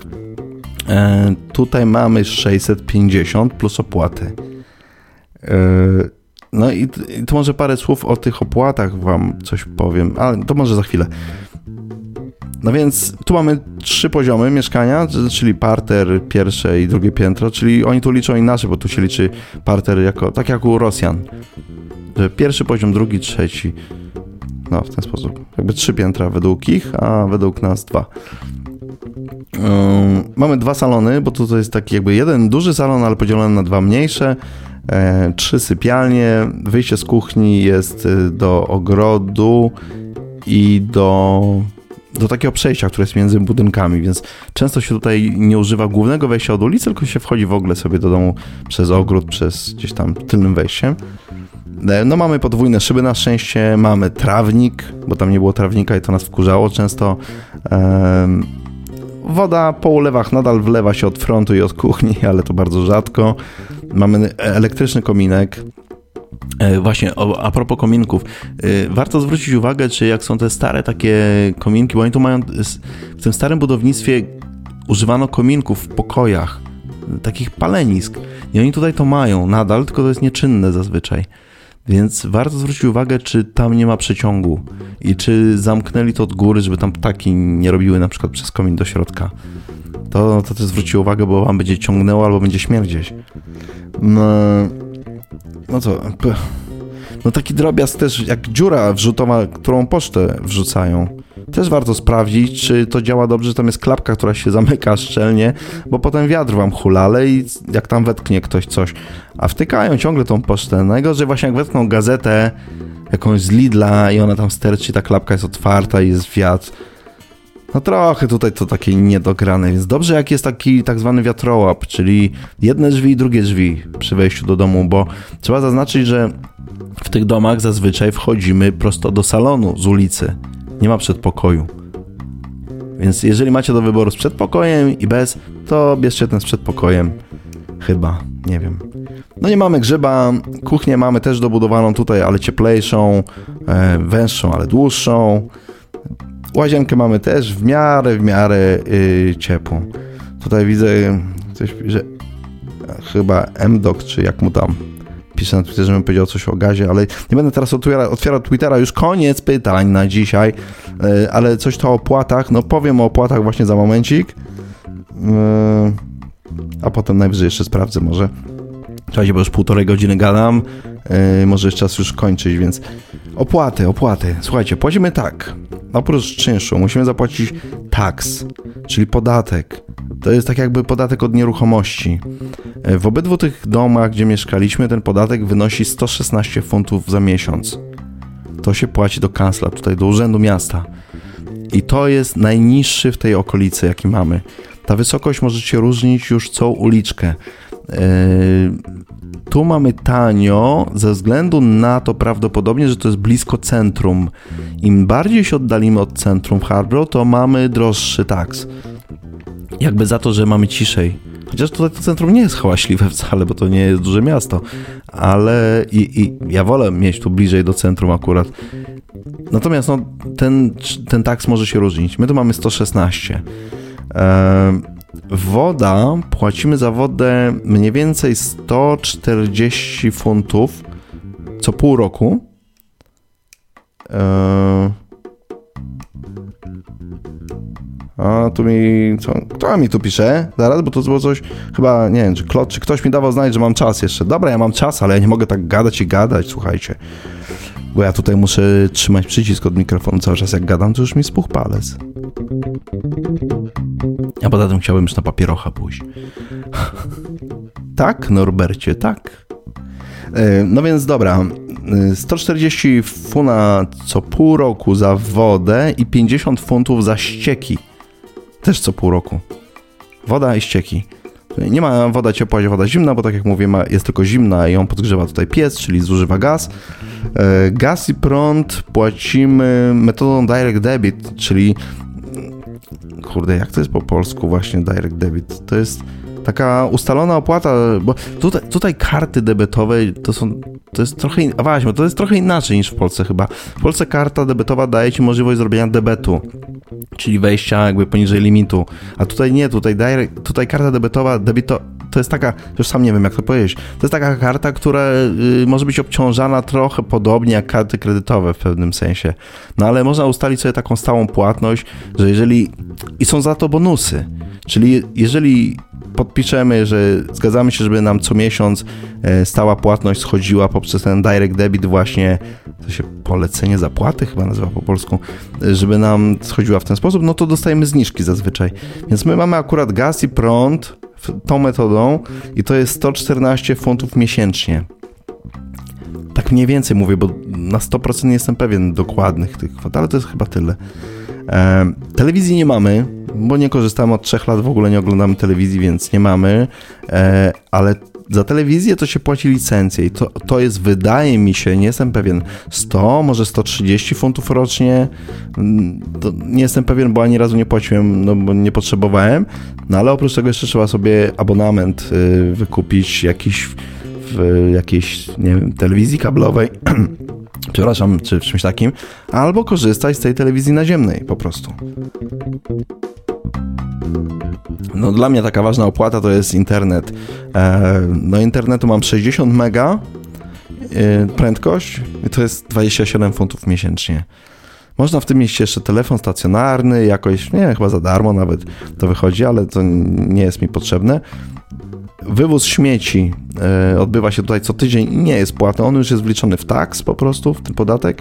Tutaj mamy 650 plus opłaty. No i tu może parę słów o tych opłatach wam coś powiem, ale to może za chwilę. No więc tu mamy 3 poziomy mieszkania, czyli parter, pierwsze i drugie piętro, czyli oni tu liczą inaczej, bo tu się liczy parter jako, tak jak u Rosjan. Że pierwszy poziom, drugi, trzeci. No, w ten sposób. Jakby 3 piętra według ich, a według nas 2. Mamy 2 salony, bo tu jest taki jakby jeden duży salon, ale podzielony na 2 mniejsze. 3 sypialnie. Wyjście z kuchni jest do ogrodu i do takiego przejścia, które jest między budynkami, więc często się tutaj nie używa głównego wejścia od ulicy, tylko się wchodzi w ogóle sobie do domu przez ogród, przez gdzieś tam tylnym wejściem. No mamy podwójne szyby na szczęście, mamy trawnik, bo tam nie było trawnika i to nas wkurzało często. Woda po ulewach nadal wlewa się od frontu i od kuchni, ale to bardzo rzadko. Mamy elektryczny kominek. Właśnie, a propos kominków, warto zwrócić uwagę, czy jak są te stare takie kominki, bo oni tu mają, w tym starym budownictwie używano kominków w pokojach, takich palenisk i oni tutaj to mają nadal, tylko to jest nieczynne zazwyczaj. Więc warto zwrócić uwagę, czy tam nie ma przeciągu i czy zamknęli to od góry, żeby tam ptaki nie robiły na przykład przez komin do środka. To też zwróćcie uwagę, bo wam będzie ciągnęło albo będzie śmierdzieć. No co? No taki drobiazg też jak dziura wrzutowa, którą pocztę wrzucają. Też warto sprawdzić, czy to działa dobrze, że tam jest klapka, która się zamyka szczelnie, bo potem wiatr wam hulale i jak tam wetknie ktoś coś. A wtykają ciągle tą pocztę. Najgorzej właśnie jak wetkną gazetę jakąś z Lidla i ona tam sterczy, ta klapka jest otwarta i jest wiatr. No trochę tutaj to takie niedograne, więc dobrze jak jest taki tak zwany wiatrołap, czyli jedne drzwi i drugie drzwi przy wejściu do domu, bo trzeba zaznaczyć, że w tych domach zazwyczaj wchodzimy prosto do salonu z ulicy. Nie ma przedpokoju. Więc jeżeli macie do wyboru z przedpokojem i bez, to bierzcie ten z przedpokojem. Chyba, nie wiem. No nie mamy grzyba, kuchnię mamy też dobudowaną tutaj, ale cieplejszą, węższą, ale dłuższą. Łazienkę mamy też w miarę ciepłą. Tutaj widzę, ktoś pisze, chyba MDoc, czy jak mu tam pisze na Twitterze, żebym powiedział coś o gazie, ale nie będę teraz otwierał Twittera, już koniec pytań na dzisiaj, ale coś to o opłatach, no powiem o opłatach właśnie za momencik, a potem najwyżej jeszcze sprawdzę może. Słuchajcie, bo już 1,5 godziny gadam, może jest czas już kończyć, więc opłaty. Słuchajcie, płacimy tak. Oprócz czynszu musimy zapłacić tax, czyli podatek. To jest tak jakby podatek od nieruchomości. W obydwu tych domach, gdzie mieszkaliśmy, ten podatek wynosi 116 funtów za miesiąc. To się płaci do kancla, tutaj do urzędu miasta. I to jest najniższy w tej okolicy, jaki mamy. Ta wysokość może się różnić już co uliczkę. Tu mamy tanio ze względu na to prawdopodobnie, że to jest blisko centrum. Im bardziej się oddalimy od centrum w Harborough, to mamy droższy tax. Jakby za to, że mamy ciszej. Chociaż tutaj to centrum nie jest hałaśliwe wcale, bo to nie jest duże miasto. Ale ja wolę mieć tu bliżej do centrum akurat. Natomiast no, ten tax może się różnić. My tu mamy 116. Woda, płacimy za wodę mniej więcej 140 funtów co pół roku. A tu mi... Kto mi tu pisze? Zaraz, bo to było coś... Chyba, nie wiem, czy ktoś mi dawał znać, że mam czas jeszcze. Dobra, ja mam czas, ale ja nie mogę tak gadać, słuchajcie. Bo ja tutaj muszę trzymać przycisk od mikrofonu cały czas. Jak gadam, to już mi spuchł palec. A poza tym chciałbym już na papierocha pójść. Tak, Norbercie, tak. No więc dobra, 140 funa co pół roku za wodę i 50 funtów za ścieki. Też co pół roku. Woda i ścieki. Nie ma woda ciepła, woda zimna, bo tak jak mówię, jest tylko zimna i ją podgrzewa tutaj piec, czyli zużywa gaz. Gaz i prąd płacimy metodą direct debit, czyli kurde, jak to jest po polsku właśnie direct debit? To jest taka ustalona opłata, bo tutaj karty debetowe to jest trochę, właśnie, to jest trochę inaczej niż w Polsce chyba. W Polsce karta debetowa daje ci możliwość zrobienia debetu, czyli wejścia jakby poniżej limitu, a tutaj nie, tutaj karta debetowa, to jest taka, już sam nie wiem jak to powiedzieć, to jest taka karta, która może być obciążana trochę podobnie jak karty kredytowe w pewnym sensie. No ale można ustalić sobie taką stałą płatność, że jeżeli... I są za to bonusy. Czyli jeżeli podpiszemy, że zgadzamy się, żeby nam co miesiąc stała płatność schodziła poprzez ten direct debit właśnie, to się polecenie zapłaty chyba nazywa po polsku, żeby nam schodziła w ten sposób, no to dostajemy zniżki zazwyczaj. Więc my mamy akurat gaz i prąd tą metodą i to jest 114 funtów miesięcznie. Tak mniej więcej mówię, bo na 100% nie jestem pewien dokładnych tych kwot, ale to jest chyba tyle. Telewizji nie mamy, bo nie korzystamy od 3 lat, w ogóle nie oglądamy telewizji, więc nie mamy, ale za telewizję to się płaci licencję i to jest, wydaje mi się, nie jestem pewien, 100, może 130 funtów rocznie, to nie jestem pewien, bo ani razu nie płaciłem, no bo nie potrzebowałem, no ale oprócz tego jeszcze trzeba sobie abonament wykupić w jakiejś, nie wiem, telewizji kablowej, przepraszam, czy w czymś takim, albo korzystać z tej telewizji naziemnej po prostu. No dla mnie taka ważna opłata to jest internet. No internetu mam 60 mega prędkość i to jest 27 funtów miesięcznie. Można w tym mieć jeszcze telefon stacjonarny, jakoś, nie, chyba za darmo nawet to wychodzi, ale to nie jest mi potrzebne. Wywóz śmieci odbywa się tutaj co tydzień i nie jest płatny. On już jest wliczony w tax po prostu, w ten podatek.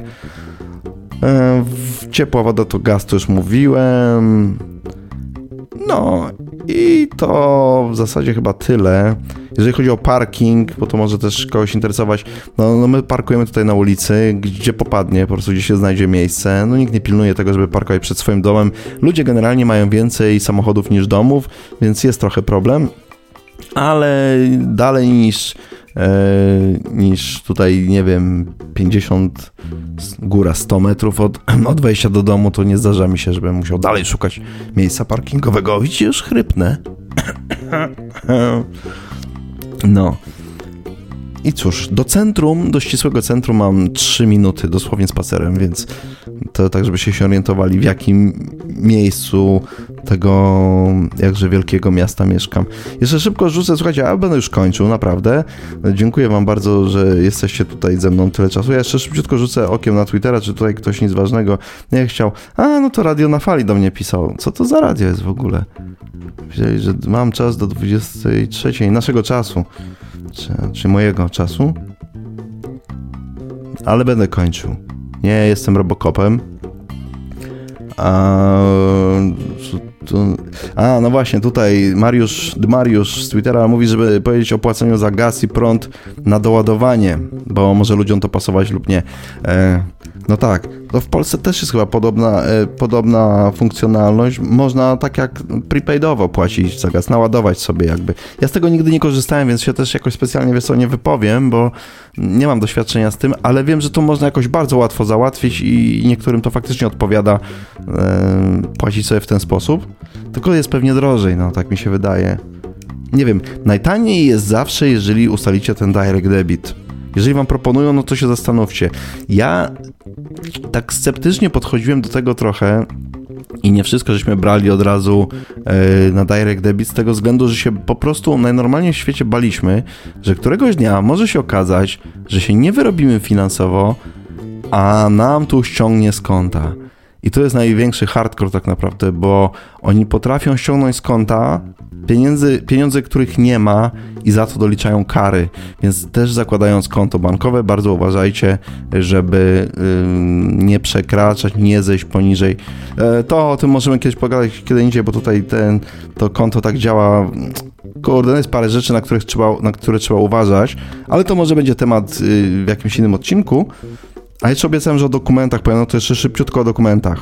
Ciepła woda to gaz, to już mówiłem. No i to w zasadzie chyba tyle. Jeżeli chodzi o parking, bo to może też kogoś interesować, no my parkujemy tutaj na ulicy, gdzie popadnie, po prostu gdzie się znajdzie miejsce. No nikt nie pilnuje tego, żeby parkować przed swoim domem. Ludzie generalnie mają więcej samochodów niż domów, więc jest trochę problem. Ale dalej niż tutaj, nie wiem, 50, góra 100 metrów od wejścia do domu, to nie zdarza mi się, żebym musiał dalej szukać miejsca parkingowego. Widzicie, już chrypnę. No. I cóż, do ścisłego centrum mam 3 minuty, dosłownie spacerem, więc to tak, żeby się orientowali, w jakim miejscu tego jakże wielkiego miasta mieszkam. Jeszcze szybko rzucę, słuchajcie, a będę już kończył, naprawdę. Dziękuję wam bardzo, że jesteście tutaj ze mną tyle czasu. Ja jeszcze szybciutko rzucę okiem na Twittera, czy tutaj ktoś nic ważnego nie chciał. No to Radio na Fali do mnie pisał. Co to za radio jest w ogóle? Wiedzieli, że mam czas do 23 naszego czasu. Czy mojego czasu? Ale będę kończył. Nie jestem Robocopem. No właśnie, tutaj Mariusz z Twittera mówi, żeby powiedzieć o płaceniu za gaz i prąd na doładowanie, bo może ludziom to pasować lub nie. No tak, to w Polsce też jest chyba podobna funkcjonalność. Można tak jak prepaidowo płacić za gaz, naładować sobie jakby. Ja z tego nigdy nie korzystałem, więc się też jakoś specjalnie nie wypowiem, bo nie mam doświadczenia z tym, ale wiem, że to można jakoś bardzo łatwo załatwić i niektórym to faktycznie odpowiada płacić sobie w ten sposób. Tylko jest pewnie drożej, no tak mi się wydaje. Nie wiem, najtaniej jest zawsze, jeżeli ustalicie ten direct debit. Jeżeli wam proponują, no to się zastanówcie. Ja tak sceptycznie podchodziłem do tego trochę i nie wszystko żeśmy brali od razu na direct debit z tego względu, że się po prostu najnormalniej w świecie baliśmy, że któregoś dnia może się okazać, że się nie wyrobimy finansowo, a nam tu ściągnie z konta. I to jest największy hardcore tak naprawdę, bo oni potrafią ściągnąć z konta pieniądze, których nie ma i za to doliczają kary. Więc też zakładając konto bankowe, bardzo uważajcie, żeby nie przekraczać, nie zejść poniżej. To o tym możemy kiedyś pogadać kiedy indziej, bo tutaj to konto tak działa. Kurde, jest parę rzeczy, na które trzeba uważać, ale to może będzie temat w jakimś innym odcinku. A jeszcze obiecałem, że o dokumentach powiem, no to jeszcze szybciutko o dokumentach.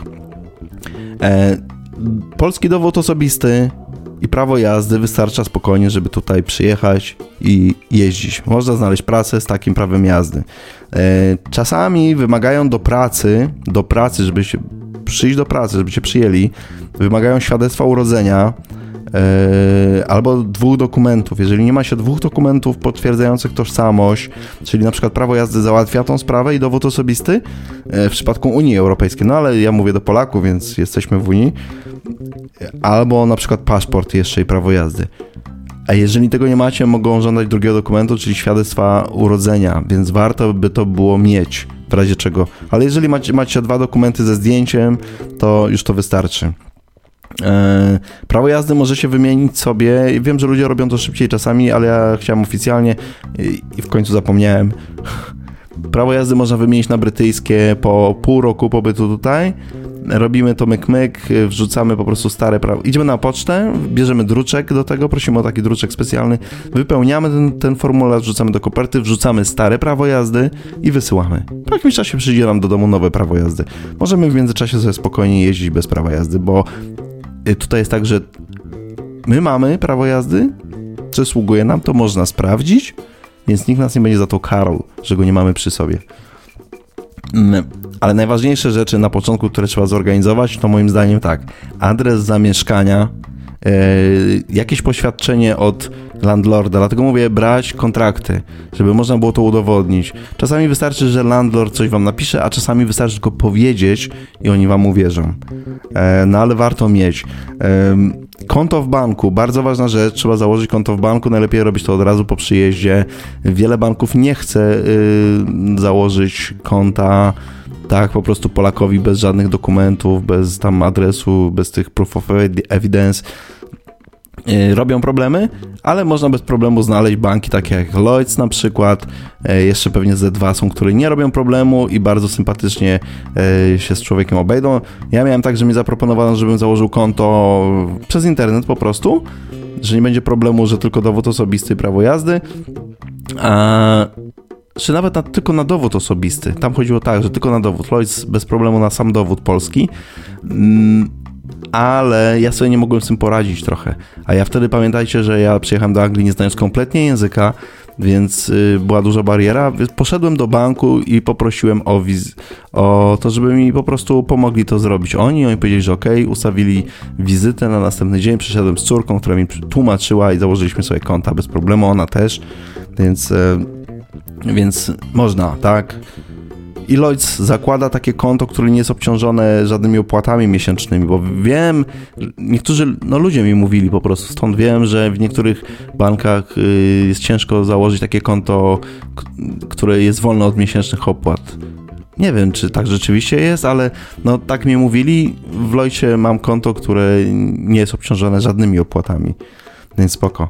Polski dowód osobisty i prawo jazdy wystarcza spokojnie, żeby tutaj przyjechać i jeździć. Można znaleźć pracę z takim prawem jazdy. Czasami wymagają do pracy, żeby się przyjść do pracy, żeby cię przyjęli, wymagają świadectwa urodzenia, albo 2 dokumentów. Jeżeli nie ma się 2 dokumentów potwierdzających tożsamość, czyli na przykład prawo jazdy załatwia tą sprawę i dowód osobisty w przypadku Unii Europejskiej, no ale ja mówię do Polaków, więc jesteśmy w Unii, albo na przykład paszport jeszcze i prawo jazdy. A jeżeli tego nie macie, mogą żądać drugiego dokumentu, czyli świadectwa urodzenia, więc warto by to było mieć, w razie czego. Ale jeżeli macie 2 dokumenty ze zdjęciem, to już to wystarczy. Prawo jazdy możecie wymienić sobie. Wiem, że ludzie robią to szybciej czasami, ale ja chciałem oficjalnie i w końcu zapomniałem. Prawo jazdy można wymienić na brytyjskie po pół roku pobytu tutaj. Robimy to myk, wrzucamy po prostu stare prawo. Idziemy na pocztę, bierzemy druczek do tego, prosimy o taki druczek specjalny, wypełniamy ten formularz, wrzucamy do koperty, wrzucamy stare prawo jazdy i wysyłamy. Po jakimś czasie przyjdzie nam do domu nowe prawo jazdy. Możemy w międzyczasie sobie spokojnie jeździć bez prawa jazdy, bo tutaj jest tak, że my mamy prawo jazdy, przysługuje nam, to można sprawdzić, więc nikt nas nie będzie za to karał, że go nie mamy przy sobie. Ale najważniejsze rzeczy na początku, które trzeba zorganizować, to moim zdaniem tak, adres zamieszkania, jakieś poświadczenie od landlorda, dlatego mówię brać kontrakty, żeby można było to udowodnić. Czasami wystarczy, że landlord coś wam napisze, a czasami wystarczy tylko powiedzieć i oni wam uwierzą. No ale warto mieć. Konto w banku, bardzo ważna rzecz, trzeba założyć konto w banku, najlepiej robić to od razu po przyjeździe. Wiele banków nie chce założyć konta tak po prostu Polakowi bez żadnych dokumentów, bez tam adresu, bez tych proof of evidence. Robią problemy, ale można bez problemu znaleźć banki takie jak Lloyds na przykład, jeszcze pewnie Z2 są, które nie robią problemu i bardzo sympatycznie się z człowiekiem obejdą. Ja miałem tak, że mi zaproponowano, żebym założył konto przez internet po prostu, że nie będzie problemu, że tylko dowód osobisty, prawo jazdy, czy nawet tylko na dowód osobisty. Tam chodziło tak, że tylko na dowód. Lloyds bez problemu na sam dowód polski. Ale ja sobie nie mogłem z tym poradzić trochę. A ja wtedy, pamiętajcie, że ja przyjechałem do Anglii nie znając kompletnie języka, więc była duża bariera. Poszedłem do banku i poprosiłem o to, żeby mi po prostu pomogli to zrobić. Oni powiedzieli, że okej, ustawili wizytę na następny dzień. Przyszedłem z córką, która mi tłumaczyła i założyliśmy sobie konta bez problemu, ona też. Więc można, tak? I Lloyds zakłada takie konto, które nie jest obciążone żadnymi opłatami miesięcznymi, bo wiem, niektórzy ludzie mi mówili po prostu, stąd wiem, że w niektórych bankach jest ciężko założyć takie konto, które jest wolne od miesięcznych opłat. Nie wiem, czy tak rzeczywiście jest, ale tak mi mówili. W Lloydsie mam konto, które nie jest obciążone żadnymi opłatami. Więc spoko.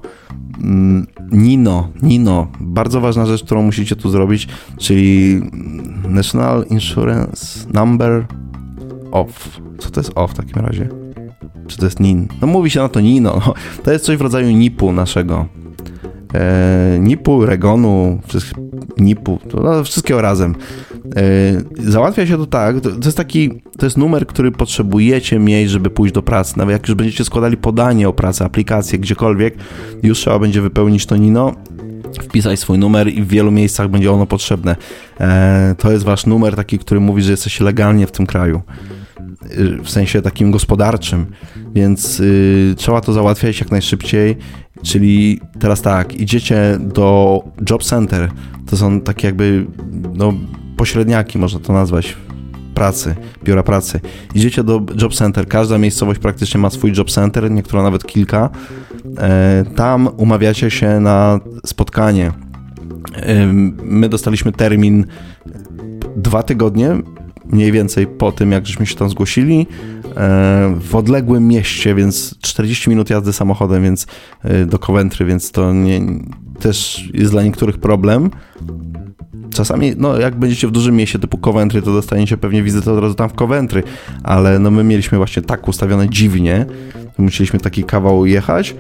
Nino. Bardzo ważna rzecz, którą musicie tu zrobić, czyli National Insurance Number Off. Co to jest off w takim razie? Czy to jest NIN? Mówi się na to Nino. To jest coś w rodzaju NIP-u naszego. NIP-u, Regonu, NIP-u, wszystkiego razem. Załatwia się to tak, to jest numer, który potrzebujecie mieć, żeby pójść do pracy. Nawet jak już będziecie składali podanie o pracę, aplikację, gdziekolwiek, już trzeba będzie wypełnić to Nino, wpisać swój numer i w wielu miejscach będzie ono potrzebne. To jest wasz numer taki, który mówi, że jesteście legalnie w tym kraju. W sensie takim gospodarczym, więc trzeba to załatwiać jak najszybciej, czyli teraz tak, idziecie do Job Center, to są takie jakby pośredniaki, można to nazwać, pracy, biura pracy. Idziecie do Job Center, każda miejscowość praktycznie ma swój Job Center, niektóre nawet kilka, tam umawiacie się na spotkanie. My dostaliśmy termin 2 tygodnie, mniej więcej po tym, jak żeśmy się tam zgłosili, w odległym mieście, więc 40 minut jazdy samochodem, więc do Coventry, więc to też jest dla niektórych problem. Czasami, jak będziecie w dużym mieście typu Coventry, to dostaniecie pewnie wizytę od razu tam w Coventry, ale my mieliśmy właśnie tak ustawione dziwnie, musieliśmy taki kawał jechać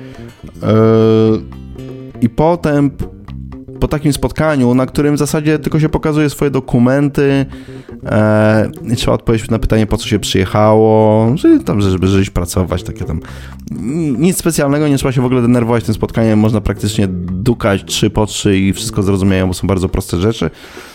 i potem po takim spotkaniu, na którym w zasadzie tylko się pokazuje swoje dokumenty i trzeba odpowiedzieć na pytanie, po co się przyjechało, żeby żyć, pracować, takie tam. Nic specjalnego, nie trzeba się w ogóle denerwować tym spotkaniem, można praktycznie dukać 3 po 3 i wszystko zrozumieją, bo są bardzo proste rzeczy.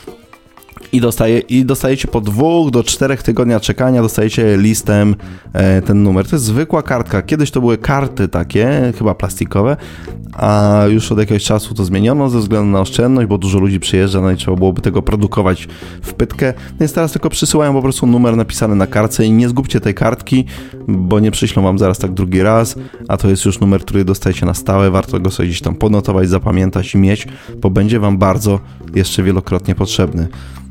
I dostajecie po 2 do 4 tygodnia czekania, dostajecie listem ten numer. To jest zwykła kartka. Kiedyś to były karty takie, chyba plastikowe, a już od jakiegoś czasu to zmieniono ze względu na oszczędność, bo dużo ludzi przyjeżdża, no i trzeba byłoby tego produkować w pytkę. Więc teraz tylko przysyłają po prostu numer napisany na kartce i nie zgubcie tej kartki, bo nie przyślą wam zaraz tak drugi raz, a to jest już numer, który dostajecie na stałe, warto go sobie gdzieś tam podnotować, zapamiętać i mieć, bo będzie wam bardzo jeszcze wielokrotnie potrzebny.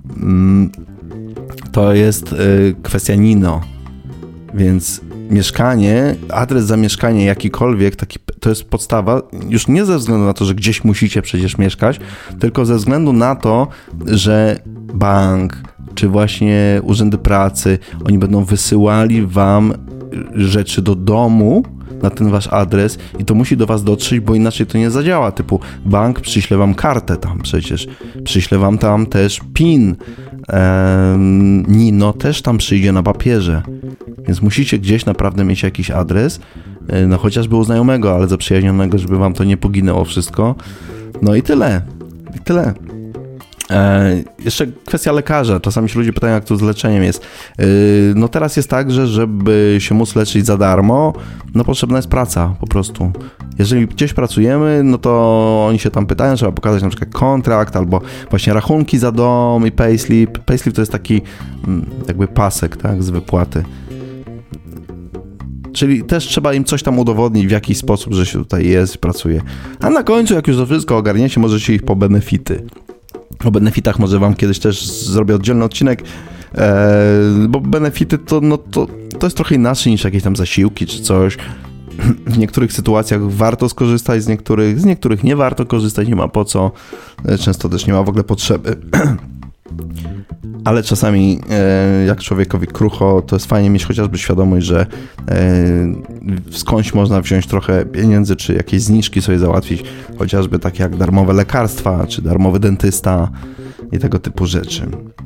To jest kwestia Nino, więc mieszkanie, adres zamieszkania jakikolwiek, to jest podstawa, już nie ze względu na to, że gdzieś musicie przecież mieszkać, tylko ze względu na to, że bank, czy właśnie urzędy pracy, oni będą wysyłali wam rzeczy do domu na ten wasz adres i to musi do was dotrzeć, bo inaczej to nie zadziała, typu bank przyśle wam kartę tam przecież, przyśle wam tam też PIN, Nino też tam przyjdzie na papierze, więc musicie gdzieś naprawdę mieć jakiś adres, no chociażby u znajomego, ale zaprzyjaźnionego, żeby wam to nie poginęło wszystko. No i tyle. Jeszcze kwestia lekarza. Czasami się ludzie pytają, jak to z leczeniem jest. No teraz jest tak, że żeby się móc leczyć za darmo, no potrzebna jest praca po prostu. Jeżeli gdzieś pracujemy, no to oni się tam pytają, trzeba pokazać na przykład kontrakt albo właśnie rachunki za dom i payslip. Payslip to jest taki jakby pasek, tak, z wypłaty. Czyli też trzeba im coś tam udowodnić w jakiś sposób, że się tutaj jest, pracuje. A na końcu, jak już to wszystko ogarniecie, możecie ich po benefity. O benefitach może wam kiedyś też zrobię oddzielny odcinek, bo benefity to jest trochę inaczej niż jakieś tam zasiłki czy coś. W niektórych sytuacjach warto skorzystać, z niektórych nie warto korzystać, nie ma po co. Często też nie ma w ogóle potrzeby. Ale czasami jak człowiekowi krucho, to jest fajnie mieć chociażby świadomość, że skądś można wziąć trochę pieniędzy, czy jakieś zniżki sobie załatwić, chociażby takie jak darmowe lekarstwa, czy darmowy dentysta i tego typu rzeczy.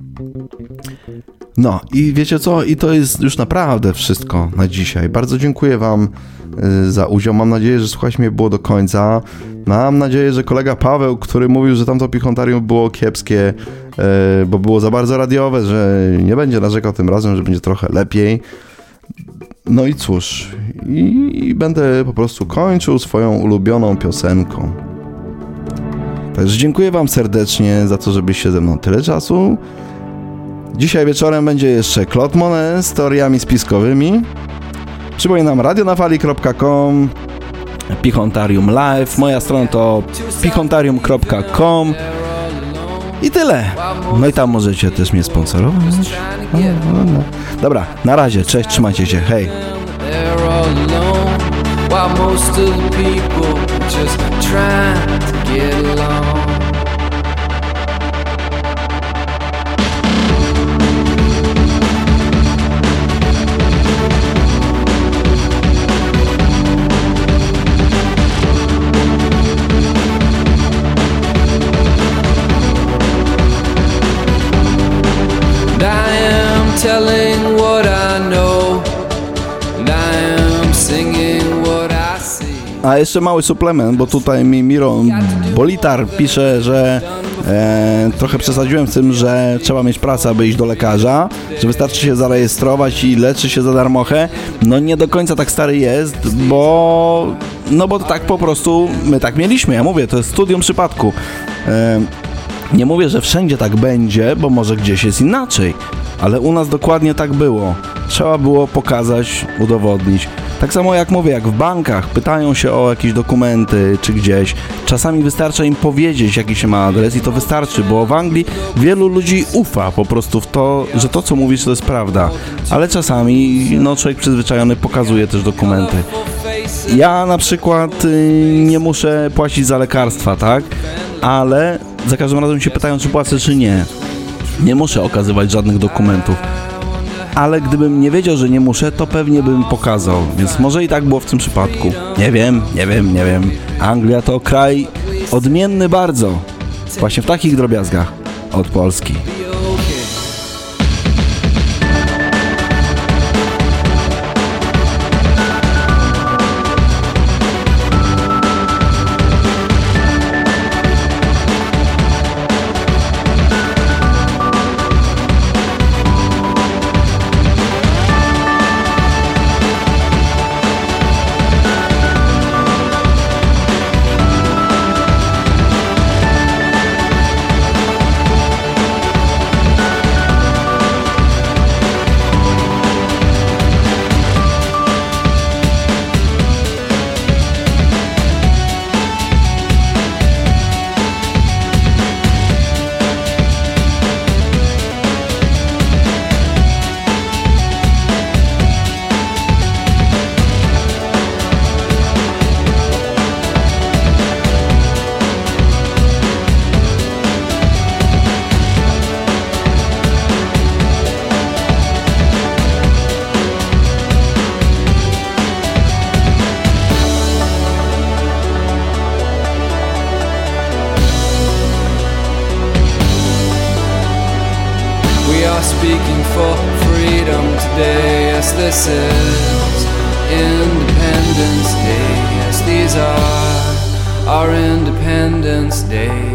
No i wiecie co? I to jest już naprawdę wszystko na dzisiaj. Bardzo dziękuję wam za udział. Mam nadzieję, że słuchać mnie było do końca. Mam nadzieję, że kolega Paweł, który mówił, że tamto Pichontarium było kiepskie, bo było za bardzo radiowe, że nie będzie narzekał tym razem, że będzie trochę lepiej. No i cóż, i będę po prostu kończył swoją ulubioną piosenką. Także dziękuję wam serdecznie za to, że byliście ze mną tyle czasu. Dzisiaj wieczorem będzie jeszcze Claude Monet z teoriami spiskowymi. Przypominam, radionafali.com, Pichontarium Live, moja strona to pichontarium.com i tyle. No i tam możecie też mnie sponsorować. Dobra, na razie, cześć, trzymajcie się, hej. Telling what I know, and I am singing what I see. A jeszcze mały suplement, bo tutaj mi Miron Bolitar pisze, że trochę przesadziłem z tym, że trzeba mieć pracę, aby iść do lekarza, że wystarczy się zarejestrować i leczy się za darmochę. No nie do końca tak stary jest, bo tak po prostu my tak mieliśmy. Ja mówię, to jest studium przypadku. Nie mówię, że wszędzie tak będzie, bo może gdzieś jest inaczej, ale u nas dokładnie tak było. Trzeba było pokazać, udowodnić. Tak samo jak mówię, jak w bankach pytają się o jakieś dokumenty czy gdzieś. Czasami wystarcza im powiedzieć, jaki się ma adres i to wystarczy, bo w Anglii wielu ludzi ufa po prostu w to, że to, co mówisz, to jest prawda. Ale czasami człowiek przyzwyczajony pokazuje też dokumenty. Ja na przykład nie muszę płacić za lekarstwa, tak? Ale za każdym razem się pytają, czy płacę, czy nie. Nie muszę okazywać żadnych dokumentów. Ale gdybym nie wiedział, że nie muszę, to pewnie bym pokazał. Więc może i tak było w tym przypadku. Nie wiem. Anglia to kraj odmienny bardzo. Właśnie w takich drobiazgach od Polski. speaking for freedom today. Yes, this is Independence Day. Yes, these are our Independence Day.